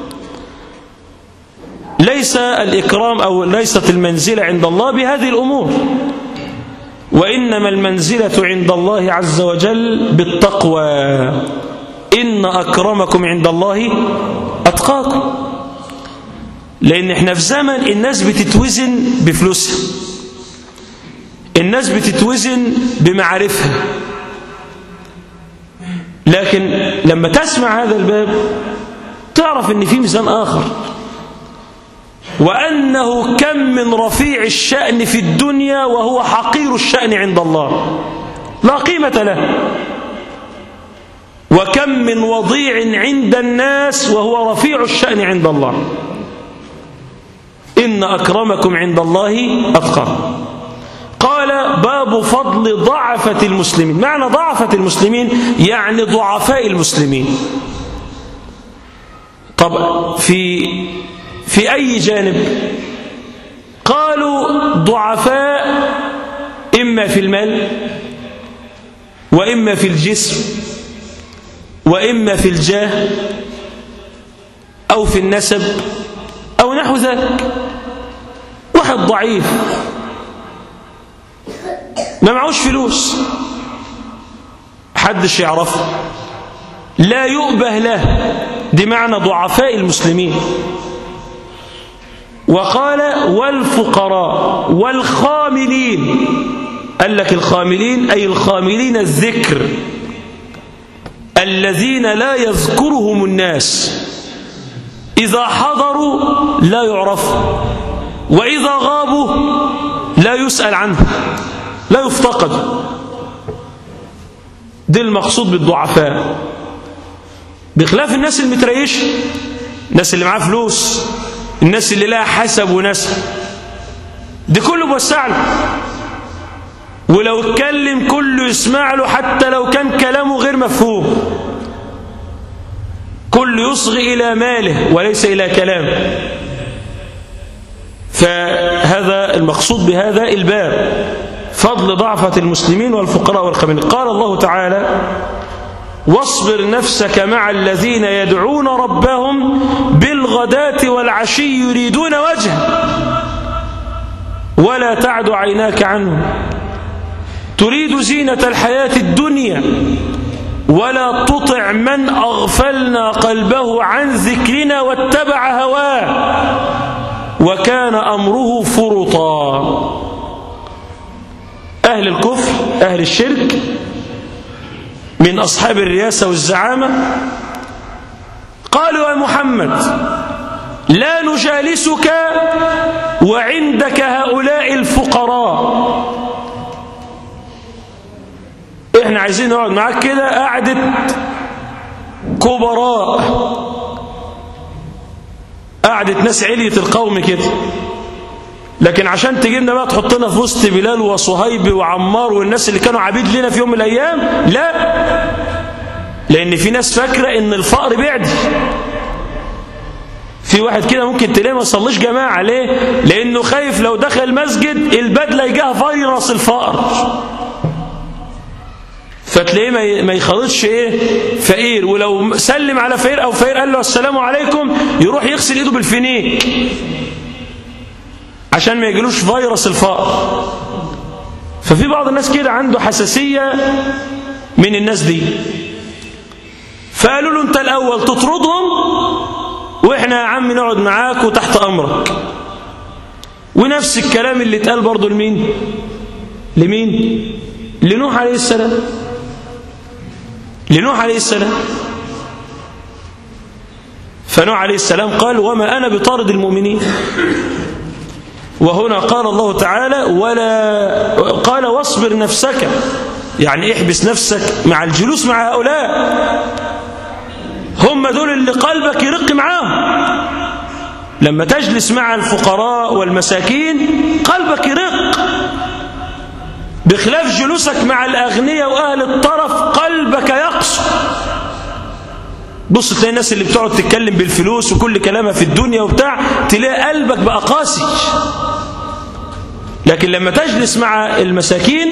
ليس الإكرام أو ليست المنزلة عند الله بهذه الأمور، وإنما المنزلة عند الله عز وجل بالتقوى. إن أكرمكم عند الله أتقاكم. لأن احنا في زمن الناس بتتوزن بفلوسها، الناس بتتوزن بمعارفها، لكن لما تسمع هذا الباب تعرف ان في ميزان آخر، وأنه كم من رفيع الشأن في الدنيا وهو حقير الشأن عند الله لا قيمة له، وكم من وضيع عند الناس وهو رفيع الشأن عند الله. إن أكرمكم عند الله أتقاكم. قال: باب فضل ضعفة المسلمين. معنى ضعفة المسلمين يعني ضعفاء المسلمين. طب في في أي جانب؟ قالوا ضعفاء إما في المال، وإما في الجسم، وإما في الجاه، أو في النسب، أو نحو ذلك. واحد ضعيف ما معوش فلوس، حدش يعرفه، لا يؤبه له، دي معنى ضعفاء المسلمين. وقال: والفقراء والخاملين. قال لك الخاملين أي الخاملين الذكر، الذين لا يذكرهم الناس، إذا حضروا لا يعرفوا، وإذا غابوا لا يسأل عنه، لا يفتقد. ده المقصود بالضعفاء، بخلاف الناس المتريشة، الناس اللي معاه فلوس، الناس اللي لها حسب ونسب، دي كله بوسع له، ولو اتكلم كله يسمع له، حتى لو كان كلامه غير مفهوم، كله يصغي إلى ماله وليس إلى كلامه. فهذا المقصود بهذا الباب، فضل ضعفة المسلمين والفقراء والخاملين. قال الله تعالى: واصبر نفسك مع الذين يدعون ربهم بالغداة والعشي يريدون وجهه ولا تعد عيناك عنهم تريد زينة الحياة الدنيا ولا تطع من أغفلنا قلبه عن ذكرنا واتبع هواه وكان أمره فرطا. أهل الكفر، أهل الشرك، من أصحاب الرياسة والزعامة، قالوا: يا محمد لا نجالسك وعندك هؤلاء الفقراء، احنا عايزين نقعد معاك كده قعدة كبراء، قعدة ناس علية القوم كده، لكن عشان تجيبنا بقى تحطنا في وسط بلال وصهيب وعمار والناس اللي كانوا عبيد لنا في يوم من الأيام، لا. لأن في ناس فاكرة إن الفقر بيعدي. في واحد كده ممكن تلاقيه ما يصليش جماعة، ليه؟ لأنه خايف لو دخل مسجد البدلة يجاه فيروس الفقر، فتلاقيه ما يخلطش ايه فقير، ولو سلم على فقير او فقير قال له السلام عليكم يروح يغسل ايده بالفينيك عشان ما يجيلوش فيروس الفقر. ففي بعض الناس كده عنده حساسية من الناس دي، فقالوا له انت الاول تطردهم واحنا يا عم نقعد معاك وتحت امرك. ونفس الكلام اللي اتقال برضو لمين؟ لمين؟ لنوح عليه السلام. لنوح عليه السلام. فنوح عليه السلام قال وما أنا بطارد المؤمنين. وهنا قال الله تعالى ولا قال واصبر نفسك، يعني احبس نفسك مع الجلوس مع هؤلاء، هم دول اللي قلبك يرق معاهم. لما تجلس مع الفقراء والمساكين قلبك يرق، بخلاف جلوسك مع الأغنياء وأهل الطرف قلبك يقسو. بص تلاقي الناس اللي بتقعد تتكلم بالفلوس وكل كلامها في الدنيا وبتاع، تلاقي قلبك بقى قاسي. لكن لما تجلس مع المساكين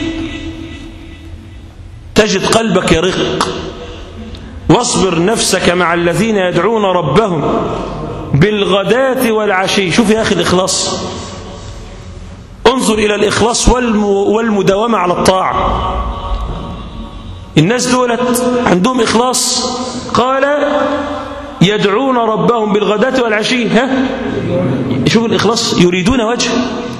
تجد قلبك يرق. واصبر نفسك مع الذين يدعون ربهم بالغداة والعشي. شوف يا أخي الإخلاص، انظر إلى الإخلاص والمداومة على الطاعة. الناس دولت عندهم إخلاص. قال يدعون ربهم بالغداة والعشي. ها شوف الإخلاص، يريدون وجه،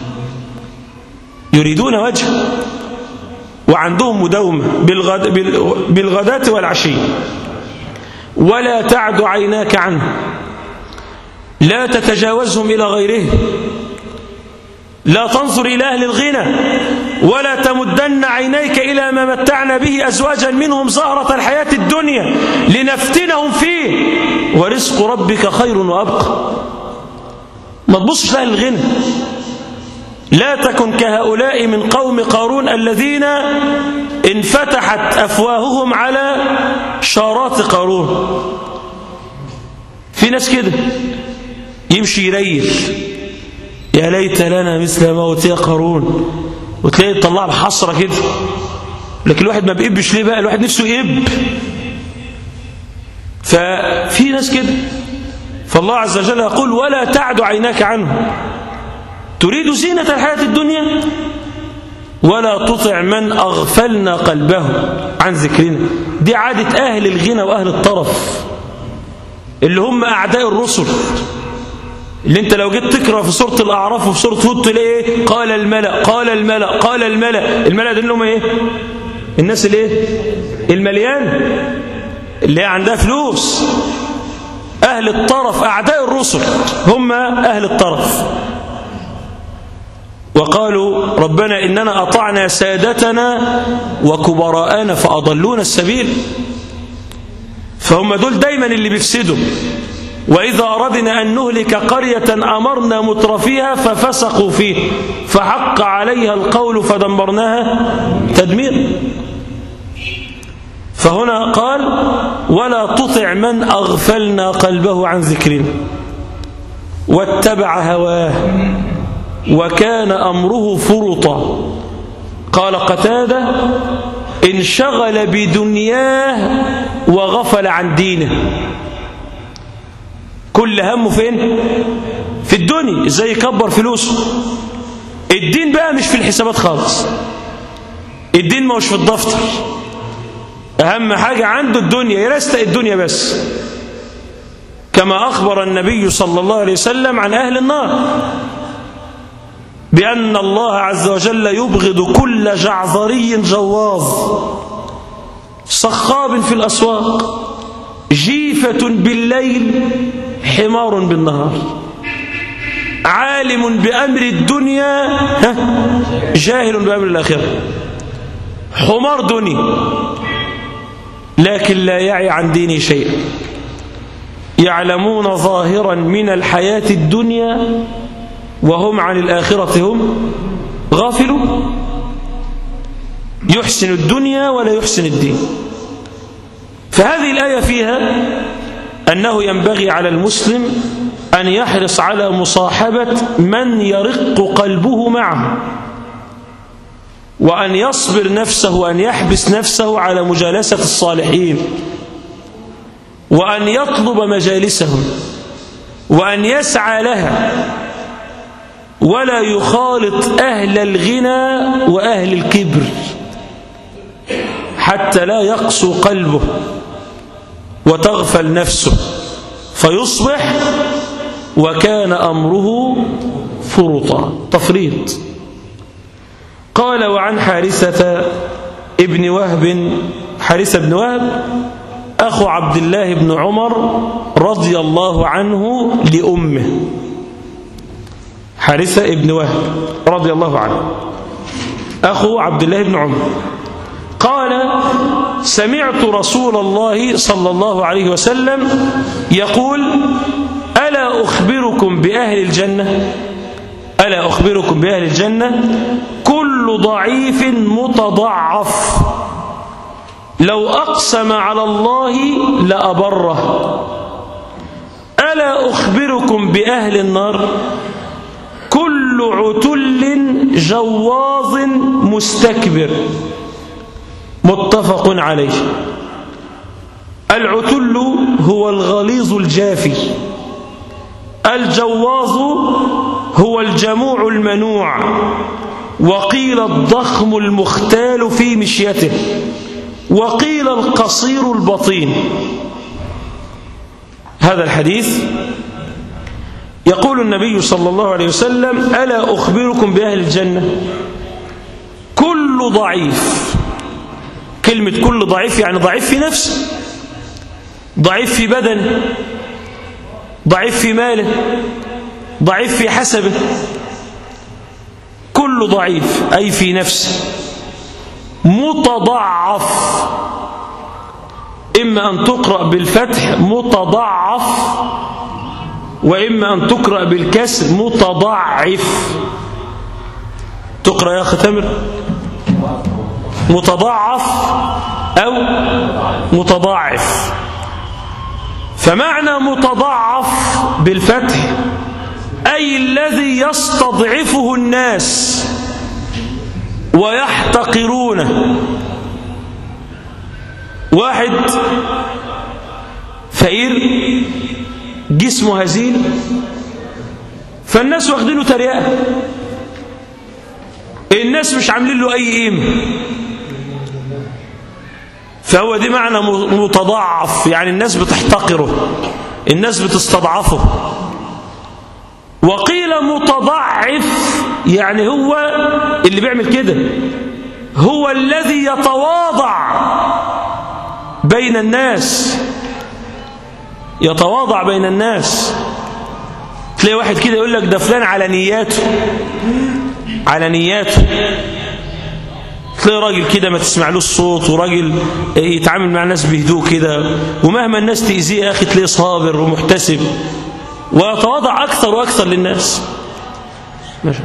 يريدون وجه، وعندهم مداومة بالغد... بالغداة والعشي. ولا تعد عيناك عنه، لا تتجاوزهم إلى غيرهم، لا تنظر إلى أهل الغنى، ولا تمدن عينيك إلى ما متعنا به أزواجا منهم زهرة الحياة الدنيا لنفتنهم فيه ورزق ربك خير وأبقى. ما تبصش لأهل الغنى. لا تكن كهؤلاء من قوم قارون الذين انفتحت أفواههم على شارات قارون. في ناس كده يمشي يريل، يا ليت لنا مثل ما أوتي قارون، وتلاقي يطلع الحسرة كده. لكن الواحد ما بيقبش ليه بقى؟ الواحد نفسه يقب. ففي ناس كده. فالله عز وجل يقول ولا تعد عيناك عنه، تريد زينة الحياة الدنيا، ولا تطع من أغفلنا قلبه عن ذكرنا. دي عادة أهل الغنى وأهل الطرف اللي هم أعداء الرسل، اللي انت لو جيت تقرأ في سورة الأعراف وفي سورة هود تلاقي ايه؟ قال الملأ قال الملأ قال الملأ. الملأ دول هم ايه؟ الناس اللي ايه؟ المليان، اللي عندها فلوس. أهل الطرف أعداء الرسل هم أهل الطرف. وقالوا ربنا إننا أطعنا سادتنا وكبراءنا فأضلونا السبيل. فهم دول دايما اللي بيفسدوا. وإذا أردنا أن نهلك قرية أمرنا مترفيها ففسقوا فيه فحق عليها القول فدمرناها تدمير. فهنا قال ولا تطع من أغفلنا قلبه عن ذكرنا واتبع هواه وكان أمره فرطا. قال قتادة انشغل بدنياه وغفل عن دينه. كل همه فين؟ في الدنيا، ازاي يكبر فلوسه. الدين بقى مش في الحسابات خالص، الدين ما هوش في الدفتر. أهم حاجة عنده الدنيا، يرستق الدنيا بس، كما أخبر النبي صلى الله عليه وسلم عن أهل النار بأن الله عز وجل يبغض كل جعظري جواظ صخاب في الأسواق جيفة بالليل حمار بالنهار عالم بأمر الدنيا جاهل بأمر الآخرة. حمار دنيا لكن لا يعي عن دينه شيئا. يعلمون ظاهرا من الحياة الدنيا وهم عن الآخرة هم غافلون. يحسن الدنيا ولا يحسن الدين. فهذه الآية فيها أنه ينبغي على المسلم أن يحرص على مصاحبة من يرق قلبه معه، وأن يصبر نفسه وأن يحبس نفسه على مجالسة الصالحين، وأن يطلب مجالسهم وأن يسعى لها، ولا يخالط أهل الغنى وأهل الكبر حتى لا يقسو قلبه وتغفل نفسه فيصبح وكان أمره فرطا، تفريط. قال وعن حارثة ابن وهب، حارثة بن وهب أخو عبد الله بن عمر رضي الله عنه لأمه، حارثة ابن وهب رضي الله عنه أخو عبد الله بن عمر، قال سمعت رسول الله صلى الله عليه وسلم يقول ألا أخبركم بأهل الجنة ألا أخبركم بأهل الجنة كل ضعيف متضعف لو أقسم على الله لأبره. ألا أخبركم بأهل النار كل عتل جواظ مستكبر. متفق عليه. العتل هو الغليظ الجافي، الجواظ هو الجموع المنوع، وقيل الضخم المختال في مشيته، وقيل القصير البطين. هذا الحديث يقول النبي صلى الله عليه وسلم ألا أخبركم بأهل الجنة كل ضعيف. كلمة كل ضعيف يعني ضعيف في نفسه، ضعيف في بدنه، ضعيف في ماله، ضعيف في حسبه. كل ضعيف أي في نفسه. متضعف إما أن تقرأ بالفتح متضعف، وإما أن تقرأ بالكسر متضعف. تقرأ يا أخي تامر متضعف أو متضاعف. فمعنى متضعف بالفتح أي الذي يستضعفه الناس ويحتقرونه. واحد فقير جسمه هزيل فالناس واخدينه تريقة، الناس مش عاملين له أي قيمة، فهو دي معنى متضعف، يعني الناس بتحتقره، الناس بتستضعفه. وقيل متضعف يعني هو اللي بيعمل كده، هو الذي يتواضع بين الناس، يتواضع بين الناس. تلاقي واحد كده يقول لك ده فلان على نياته، على نياته. تلاقي راجل كده ما تسمعلوش صوت، وراجل يتعامل مع الناس بهدوء كده، ومهما الناس تأذيه يا أخي تلاقيه صابر ومحتسب ويتواضع أكثر وأكثر للناس. ماشي.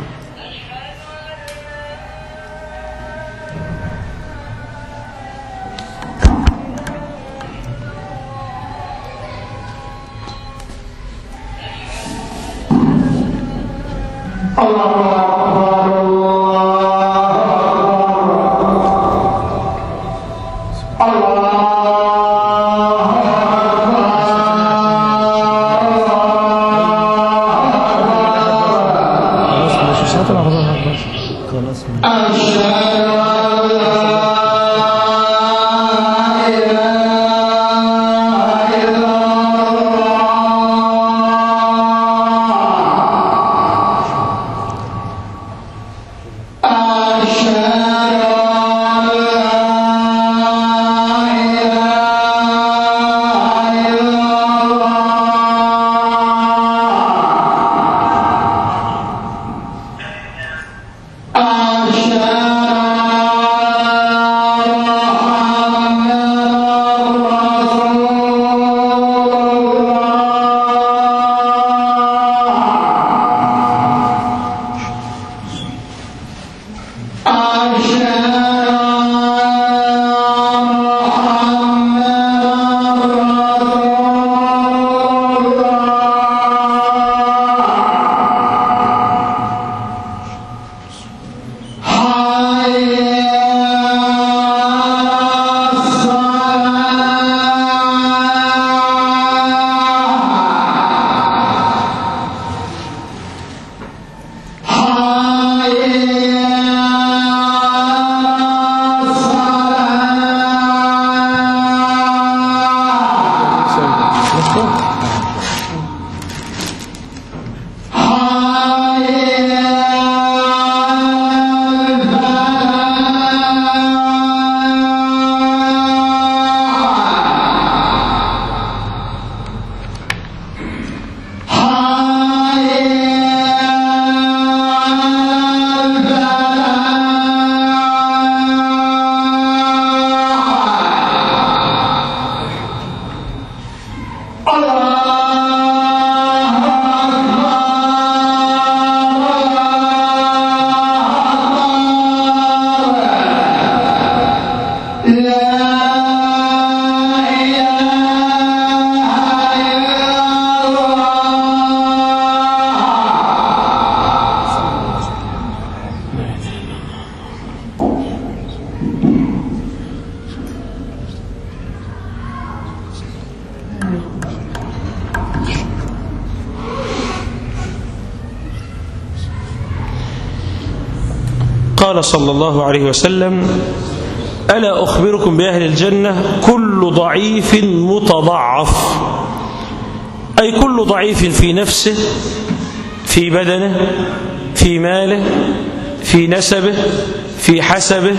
قال صلى الله عليه وسلم: ألا أخبركم بأهل الجنة؟ كل ضعيف متضعف، أي كل ضعيف في نفسه، في بدنه، في ماله، في نسبه، في حسبه،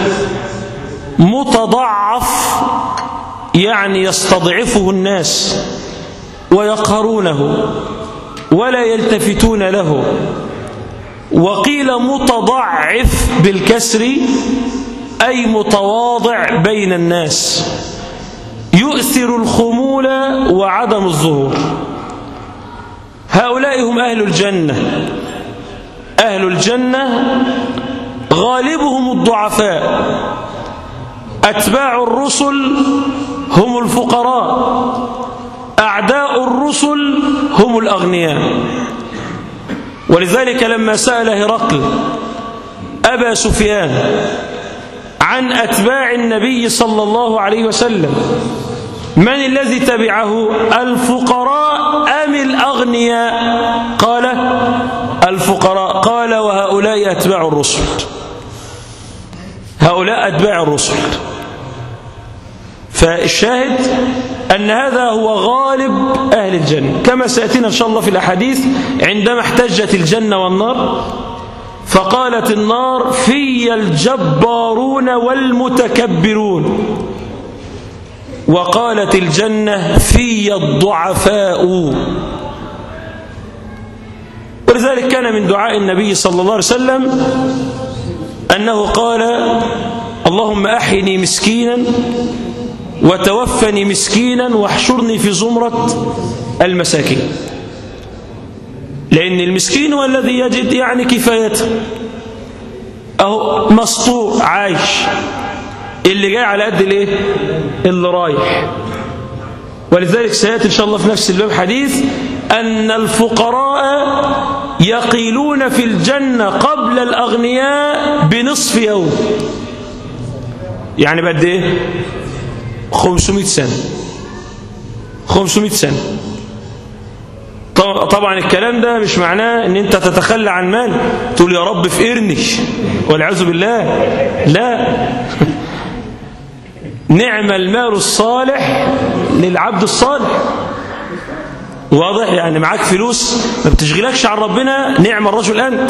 متضعف يعني يستضعفه الناس ويقهرونه ولا يلتفتون له. وقيل متضعف بالكسر أي متواضع بين الناس، يؤثر الخمول وعدم الظهور. هؤلاء هم أهل الجنة. أهل الجنة غالبهم الضعفاء، أتباع الرسل هم الفقراء، أعداء الرسل هم الأغنياء. ولذلك لما سأل هرقل أبا سفيان عن أتباع النبي صلى الله عليه وسلم من الذي تبعه، الفقراء أم الأغنياء؟ قال الفقراء. قال وهؤلاء أتباع الرسل، هؤلاء أتباع الرسل. فالشاهد أن هذا هو غالب أهل الجنة، كما سيأتينا إن شاء الله في الأحاديث عندما احتجت الجنة والنار فقالت النار: في الجبارون والمتكبرون، وقالت الجنة: في الضعفاء. ولذلك كان من دعاء النبي صلى الله عليه وسلم أنه قال: اللهم أحيني مسكينا وتوفني مسكينا واحشرني في زمرة المساكين. لأن المسكين هو الذي يجد يعني كفايته، أهو مسطور عايش، اللي جاي على قد الايه اللي رايح. ولذلك سيأتي إن شاء الله في نفس الباب حديث أن الفقراء يقيلون في الجنة قبل الأغنياء بنصف يوم. يعني بعد ايه؟ خمسمائة سنة. خمسمائة سنة. طبعا الكلام ده مش معناه ان انت تتخلى عن مال تقول يا رب فقرني والعياذ بالله، لا. نعم المال الصالح للعبد الصالح، واضح؟ يعني معاك فلوس ما بتشغلكش عن ربنا، نعم الرجل أنت،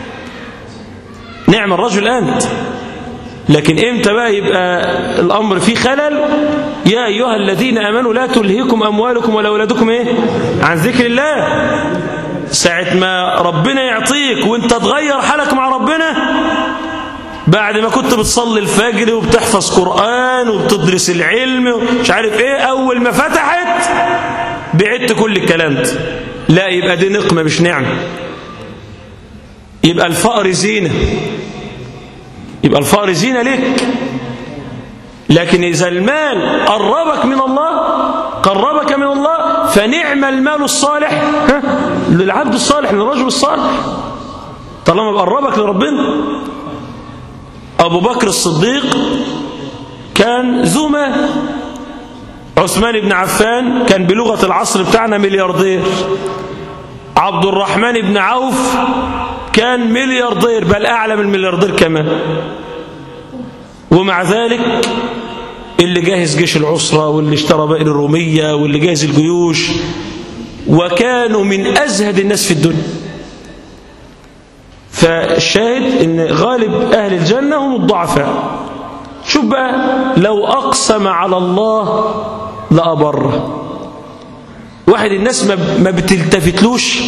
نعم الرجل أنت. لكن امتى بقى يبقى الأمر فيه خلل؟ يا أيها الذين آمنوا لا تلهكم أموالكم ولا أولادكم إيه؟ عن ذكر الله. ساعة ما ربنا يعطيك وانت تغير حالك مع ربنا بعد ما كنت بتصلي الفجر وبتحفظ قرآن وبتدرس العلم ومش عارف ايه، أول ما فتحت بعدت كل الكلام ده. لا، يبقى دي نقمة مش نعمة. يبقى الفقر زينة، يبقى الفقر زينة لك. لكن إذا المال قربك من الله، قربك من الله، فنعم المال الصالح للعبد الصالح، للرجل الصالح، طالما بقربك لربنا. أبو بكر الصديق كان ذو مال، عثمان بن عفان كان بلغة العصر بتاعنا ملياردير، عبد الرحمن بن عوف كان ملياردير بل أعلى من الملياردير كمان. ومع ذلك اللي جاهز جيش العسرة واللي اشترى بئر الرومية واللي جاهز الجيوش، وكانوا من أزهد الناس في الدنيا. فالشاهد ان غالب أهل الجنة هم الضعفاء. شوف بقى، لو أقسم على الله لأبره. واحد الناس ما بتلتفتلوش،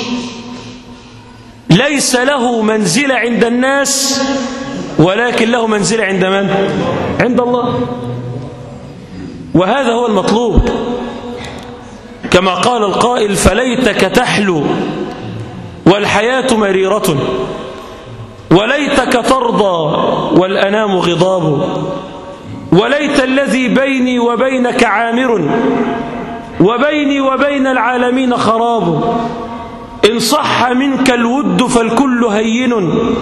ليس له منزلة عند الناس ولكن له منزلة عند من؟ عند الله. وهذا هو المطلوب. كما قال القائل: فليتك تحلو والحياة مريرة، وليتك ترضى والأنام غضاب، وليت الذي بيني وبينك عامر، وبيني وبين العالمين خراب. إن صح منك الود فالكل هين،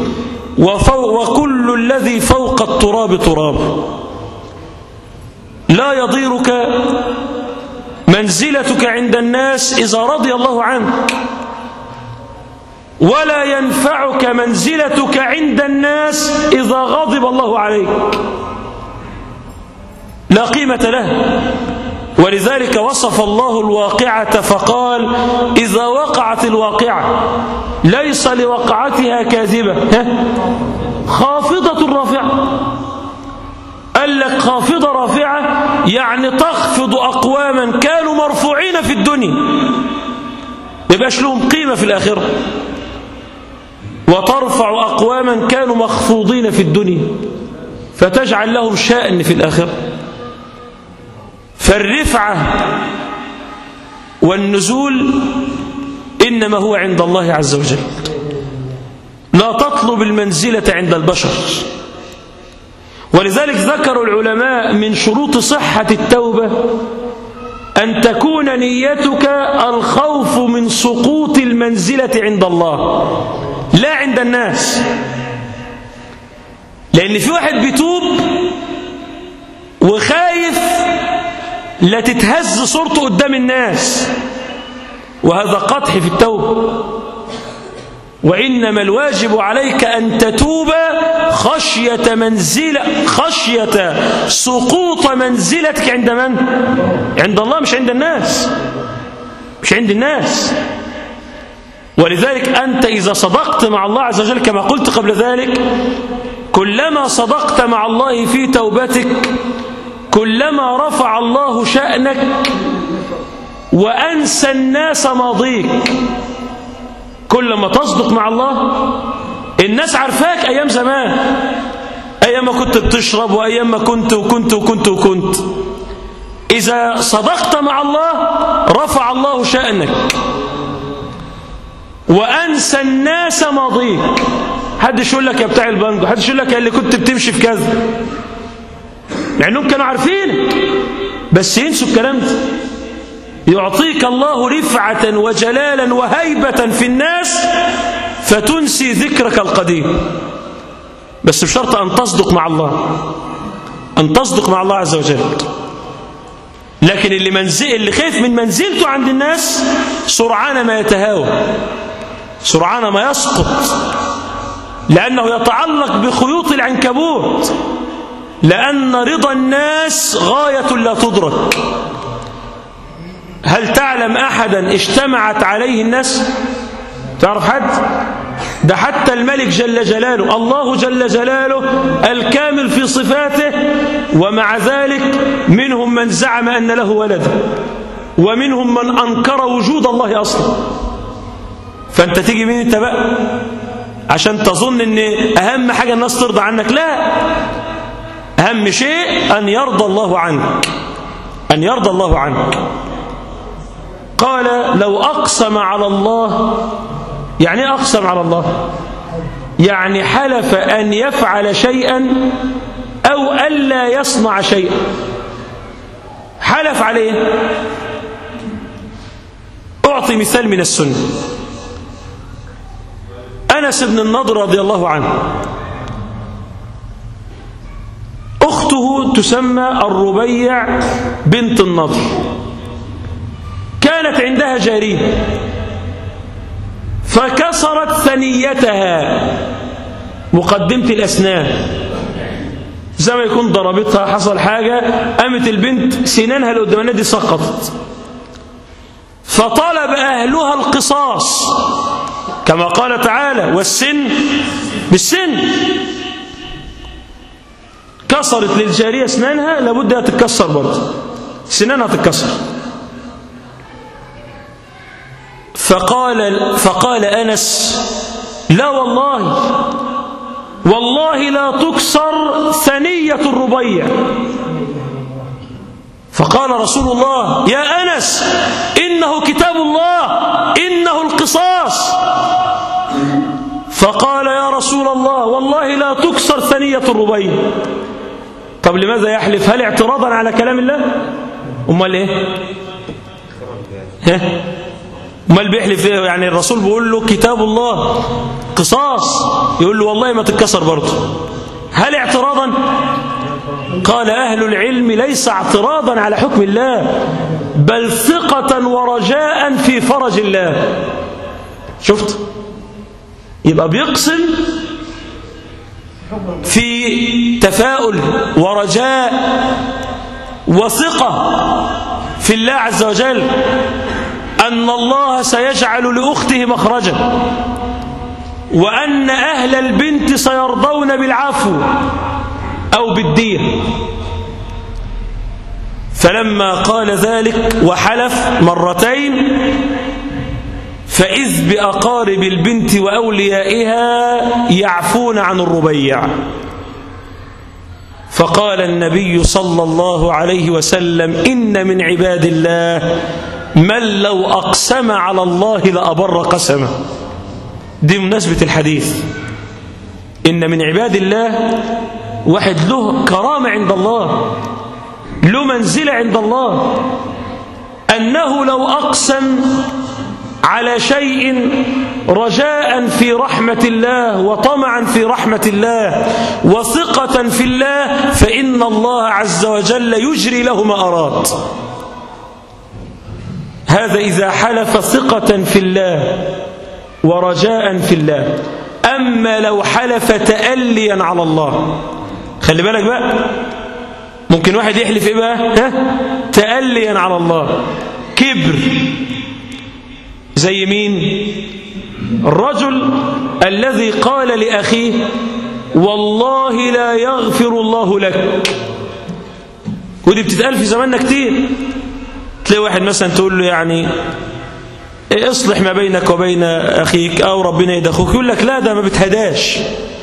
وكل الذي فوق التراب تراب. لا يضيرك منزلتك عند الناس إذا رضي الله عنك. ولا ينفعك منزلتك عند الناس إذا غضب الله عليك، لا قيمة له. ولذلك وصف الله الواقعة فقال: إذا وقعت الواقعة ليس لوقعتها كاذبة خافضة رافعة. قال لك خافضة رافعة يعني تخفض أقواما كانوا مرفوعين في الدنيا، يبقاش لهم قيمة في الآخرة، وترفع أقواما كانوا مخفوضين في الدنيا فتجعل لهم شأن في الآخرة. فالرفعة والنزول إنما هو عند الله عز وجل. لا تطلب المنزلة عند البشر. ولذلك ذكروا العلماء من شروط صحة التوبة أن تكون نيتك الخوف من سقوط المنزلة عند الله لا عند الناس. لأن في واحد بيتوب وخايف لا تتهز صورته قدام الناس، وهذا قدح في التوبة. وإنما الواجب عليك أن تتوب خشية منزلة خشية سقوط منزلتك عند من؟ عند الله، مش عند الناس، مش عند الناس. ولذلك أنت إذا صدقت مع الله عز وجل كما قلت قبل ذلك، كلما صدقت مع الله في توبتك كلما رفع الله شأنك وأنسى الناس ماضيك. كلما تصدق مع الله الناس عارفاك أيام زمان، أيام ما كنت بتشرب وأيام ما كنت وكنت وكنت وكنت. إذا صدقت مع الله رفع الله شأنك وأنسى الناس ماضيك. حدش يقول لك يا بتاع البنك، حدش يقول لك يا اللي كنت بتمشي في كذا، لأنهم كانوا عارفينك بس ينسوا الكلام ده. يعطيك الله رفعة وجلالا وهيبة في الناس فتنسي ذكرك القديم، بس بشرط أن تصدق مع الله، أن تصدق مع الله عز وجل. لكن اللي منزل اللي خايف من منزلته عند الناس سرعان ما يتهاوى، سرعان ما يسقط، لأنه يتعلق بخيوط العنكبوت. لأن رضا الناس غاية لا تدرك. هل تعلم أحدا اجتمعت عليه الناس؟ تعرف حد؟ ده حتى الملك جل جلاله، الله جل جلاله الكامل في صفاته، ومع ذلك منهم من زعم أن له ولدا، ومنهم من أنكر وجود الله أصلا. فأنت تيجي مين انت بقى عشان تظن أن أهم حاجة الناس ترضى عنك؟ لا، أهم شيء أن يرضى الله عنك، أن يرضى الله عنك. قال: لو أقسم على الله. يعني ايه أقسم على الله؟ يعني حلف أن يفعل شيئا أو ألا يصنع شيئا. حلف عليه. أعطي مثال من السنة. أنس بن النضر رضي الله عنه أخته تسمى الربيع بنت النضر، كانت عندها جارية فكسرت ثنيتها، مقدمة الأسنان، زي ما يكون ضربتها، حصل حاجة، قامت البنت سنانها اللي قدامنا دي سقطت، فطلب أهلها القصاص كما قال تعالى: والسن بالسن. كسرت للجارية سنانها، لابد أن تتكسر برضه، سنانها تتكسر. فقال فقال أنس: لا والله، والله لا تكسر ثنية الربيع. فقال رسول الله: يا أنس، إنه كتاب الله، إنه القصاص. فقال: يا رسول الله، والله لا تكسر ثنية الربيع. طب لماذا يحلف؟ هل اعتراضا على كلام الله؟ أمال إيه؟ ها؟ أمال بيحلف إيه؟ يعني الرسول بيقول له كتاب الله قصاص، يقول له والله ما تتكسر برضه. هل اعتراضا؟ قال أهل العلم: ليس اعتراضا على حكم الله، بل ثقة ورجاء في فرج الله. شفت؟ يبقى بيقسم في تفاؤل ورجاء وثقة في الله عز وجل أن الله سيجعل لأخته مخرجا، وأن أهل البنت سيرضون بالعفو أو بالدية. فلما قال ذلك وحلف مرتين فإذ بأقارب البنت وأوليائها يعفون عن الربيع، فقال النبي صلى الله عليه وسلم: إن من عباد الله من لو أقسم على الله لأبر قسمه. دي مناسبة الحديث. إن من عباد الله واحد له كرامة عند الله، له منزلة عند الله، أنه لو أقسم على شيء رجاء في رحمة الله وطمعا في رحمة الله وثقة في الله فإن الله عز وجل يجري له ما أراد. هذا إذا حلف ثقة في الله ورجاء في الله. أما لو حلف تأليا على الله، خلي بالك بقى، ممكن واحد يحلف إيه بقى؟ ها؟ تأليا على الله، كبر. زي مين؟ الرجل الذي قال لأخيه: والله لا يغفر الله لك. ودي بتتقال في زماننا كتير. تلاقي واحد مثلا تقول له يعني اصلح ما بينك وبين أخيك أو ربنا يدخوك، يقول لك لا، ده ما بتهداش.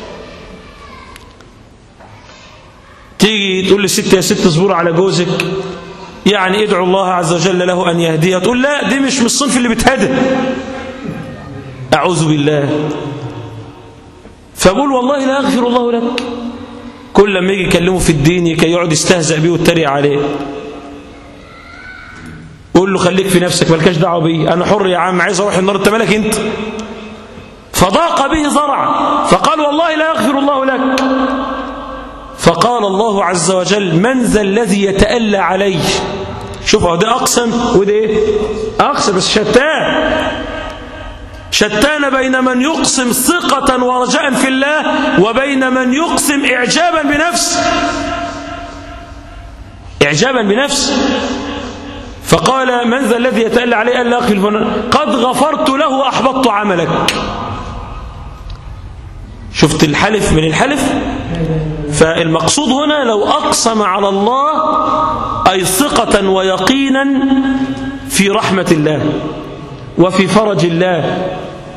تيجي تقول للست: يا ست اصبر على جوزك، يعني ادعو الله عز وجل له أن يهديه، تقول لا، دي مش من الصنف اللي بتهدى. أعوذ بالله. فقول والله لا يغفر الله لك. كل لما يجي يكلمه في الدين كي يقعد يستهزأ بيه ويتريق عليه، قول له خليك في نفسك، مالكاش دعوه بيه، انا حر يا عم، عايز اروح النار، انت مالك انت. فضاق به ذرعا فقال: والله لا يغفر الله لك. فقال الله عز وجل: من ذا الذي يتألى علي؟ شوفوا، ده أقسم وده إيه؟ أقسم، بس شتان شتان بين من يقسم ثقة ورجاء في الله وبين من يقسم إعجابا بنفسه إعجابا بنفسه. فقال: من ذا الذي يتألى علي ألا أغفر؟ قد غفرت له وأحبطت عملك. شفت الحلف من الحلف؟ فالمقصود هنا لو أقسم على الله أي ثقة ويقينا في رحمة الله وفي فرج الله.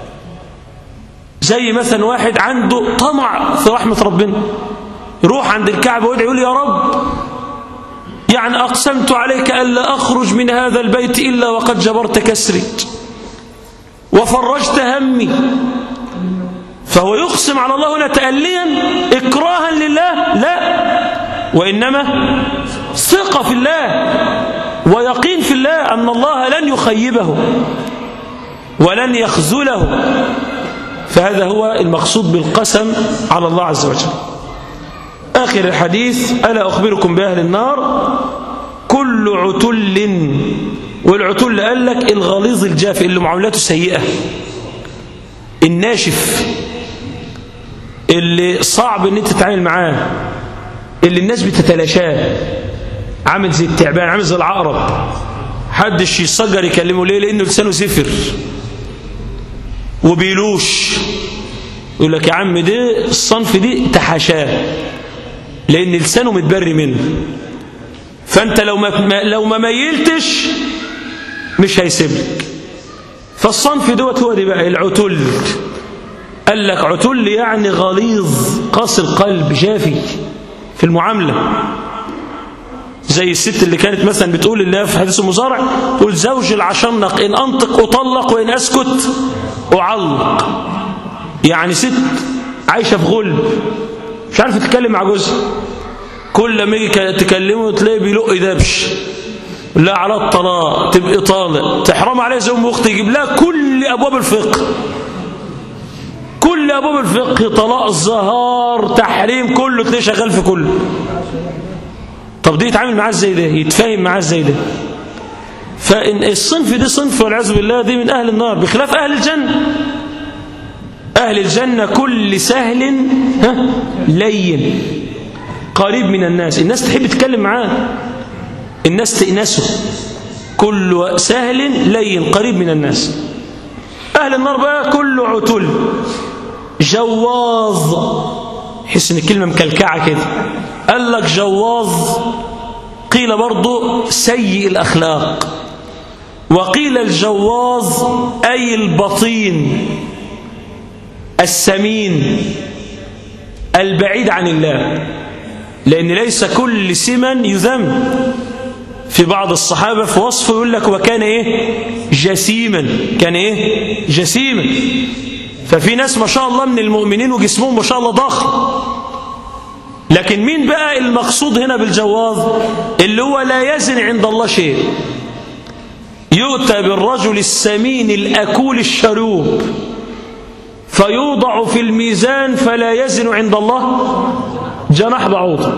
زي مثلا واحد عنده طمع في رحمة ربنا، يروح عند الكعبة ويدعي يقول: يا رب، يعني أقسمت عليك ألا أخرج من هذا البيت إلا وقد جبرت كسري وفرجت همي. فهو يقسم على الله هنا تأليا إكراها لله؟ لا، وإنما ثقة في الله ويقين في الله أن الله لن يخيبه ولن يخذله. فهذا هو المقصود بالقسم على الله عز وجل. آخر الحديث: ألا أخبركم بأهل النار؟ كل عتل. والعتل قال لك الغليظ الجاف اللي معاملاته سيئة، الناشف اللي صعب ان انت تتعامل معاه، اللي الناس بتتلاشاه، عامل زي التعبان، عامل زي العقرب، حدش يصجر يكلمه. ليه؟ لانه لسانه زفر وبيلوش. يقول لك يا عم ده الصنف دي تحاشاه، لان لسانه متبري منه. فانت لو ما لو ما ميلتش مش هيسيبك. فالصنف دوت هو دي بقى العتل. قال لك عتل يعني غليظ قاسي القلب جافي في المعاملة. زي الست اللي كانت مثلا بتقول الله في حديث المصارع، تقول: زوج العشنق إن أنطق أطلق وإن أسكت أعلق. يعني ست عايشة في غلب، مش عارفة تتكلم مع جوزها، كل لما يجي تكلمه تلاقيه بيلق دبش، لا على الطلاق، تبقى طالق، تحرم عليه زي أم أختي، يجيب لها كل أبواب الفقه، كل أبواب الفقه، طلاق، الزهار، تحريم، كله تلاقيه شغال في كله. طب دي يتعامل معاه ازاي ده؟ يتفاهم معاه ازاي ده؟ فإن الصنف دي صنف والعياذ بالله دي من أهل النار، بخلاف أهل الجنة. أهل الجنة كل سهل ها لين قريب من الناس، الناس تحب تتكلم معاه، الناس تئنسه، كل سهل لين قريب من الناس. أهل النار بقى كل عتل جواظ، حس ان الكلمة مكلكعة كده، قال لك جواظ، قيل برضو سيء الأخلاق، وقيل الجواظ أي البطين السمين البعيد عن الله، لأن ليس كل سمن يذم. في بعض الصحابة في وصفه يقول لك وكان إيه جسيما، كان إيه جسيما. ففي ناس ما شاء الله من المؤمنين وجسمهم ما شاء الله ضخم، لكن مين بقى المقصود هنا بالجواظ؟ اللي هو لا يزن عند الله شيء. يؤتى بالرجل السمين الأكول الشروب فيوضع في الميزان فلا يزن عند الله جناح بعوض،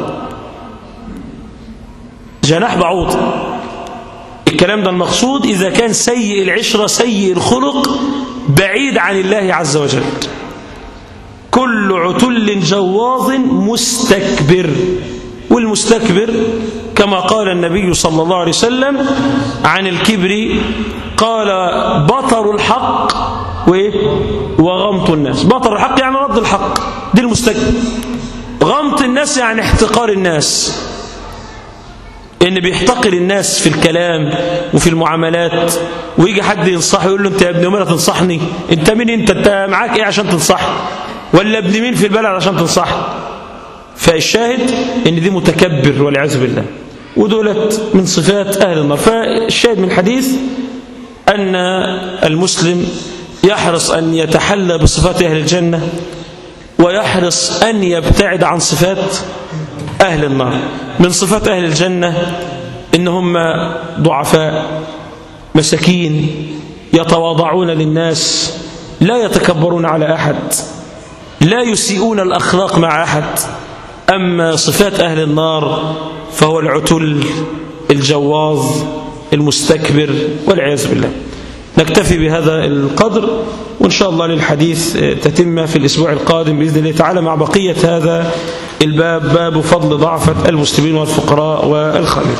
جناح بعوض. الكلام ده المقصود إذا كان سيء العشرة سيء الخلق بعيد عن الله عز وجل. كل عتل جواظ مستكبر، والمستكبر كما قال النبي صلى الله عليه وسلم عن الكبر قال بطر الحق وغمط الناس. بطر الحق يعني رد الحق، دي المستكبر. غمط الناس يعني احتقار الناس، ان بيحتقر الناس في الكلام وفي المعاملات، ويجي حد ينصحه يقول له انت يا ابن مين تنصحني؟ انت مين انت؟ انت معاك ايه عشان تنصحني؟ ولا ابن مين في البلد عشان تنصحني؟ فالشاهد ان دي متكبر والعياذ بالله، ودولت من صفات اهل النار. فالشاهد من الحديث ان المسلم يحرص ان يتحلى بصفات اهل الجنه، ويحرص ان يبتعد عن صفات أهل النار. من صفات أهل الجنة إن هم ضعفاء مساكين يتواضعون للناس، لا يتكبرون على أحد، لا يسيئون الأخلاق مع أحد. أما صفات أهل النار فهو العتل الجواظ المستكبر والعياذ بالله. نكتفي بهذا القدر، وإن شاء الله للحديث تتم في الأسبوع القادم بإذن الله تعالى مع بقية هذا الباب، باب فضل ضعفة المسلمين والفقراء والخالدين.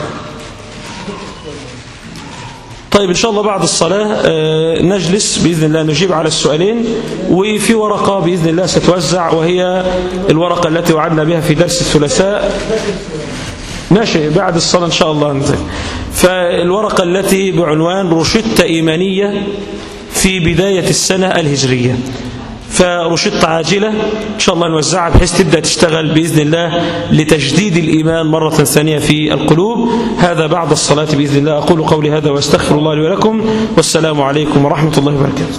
طيب إن شاء الله بعد الصلاة نجلس بإذن الله نجيب على السؤالين، وفي ورقة بإذن الله ستوزع وهي الورقة التي وعدنا بها في درس الثلاثاء. ماشي بعد الصلاة إن شاء الله نزل. فالورقة التي بعنوان روشتة إيمانية في بداية السنة الهجرية، فرشدة عاجلة إن شاء الله نوزعها بحيث تبدأ تشتغل بإذن الله لتجديد الإيمان مرة ثانية في القلوب. هذا بعد الصلاة بإذن الله. أقول قولي هذا وأستغفر الله لي ولكم، والسلام عليكم ورحمة الله وبركاته.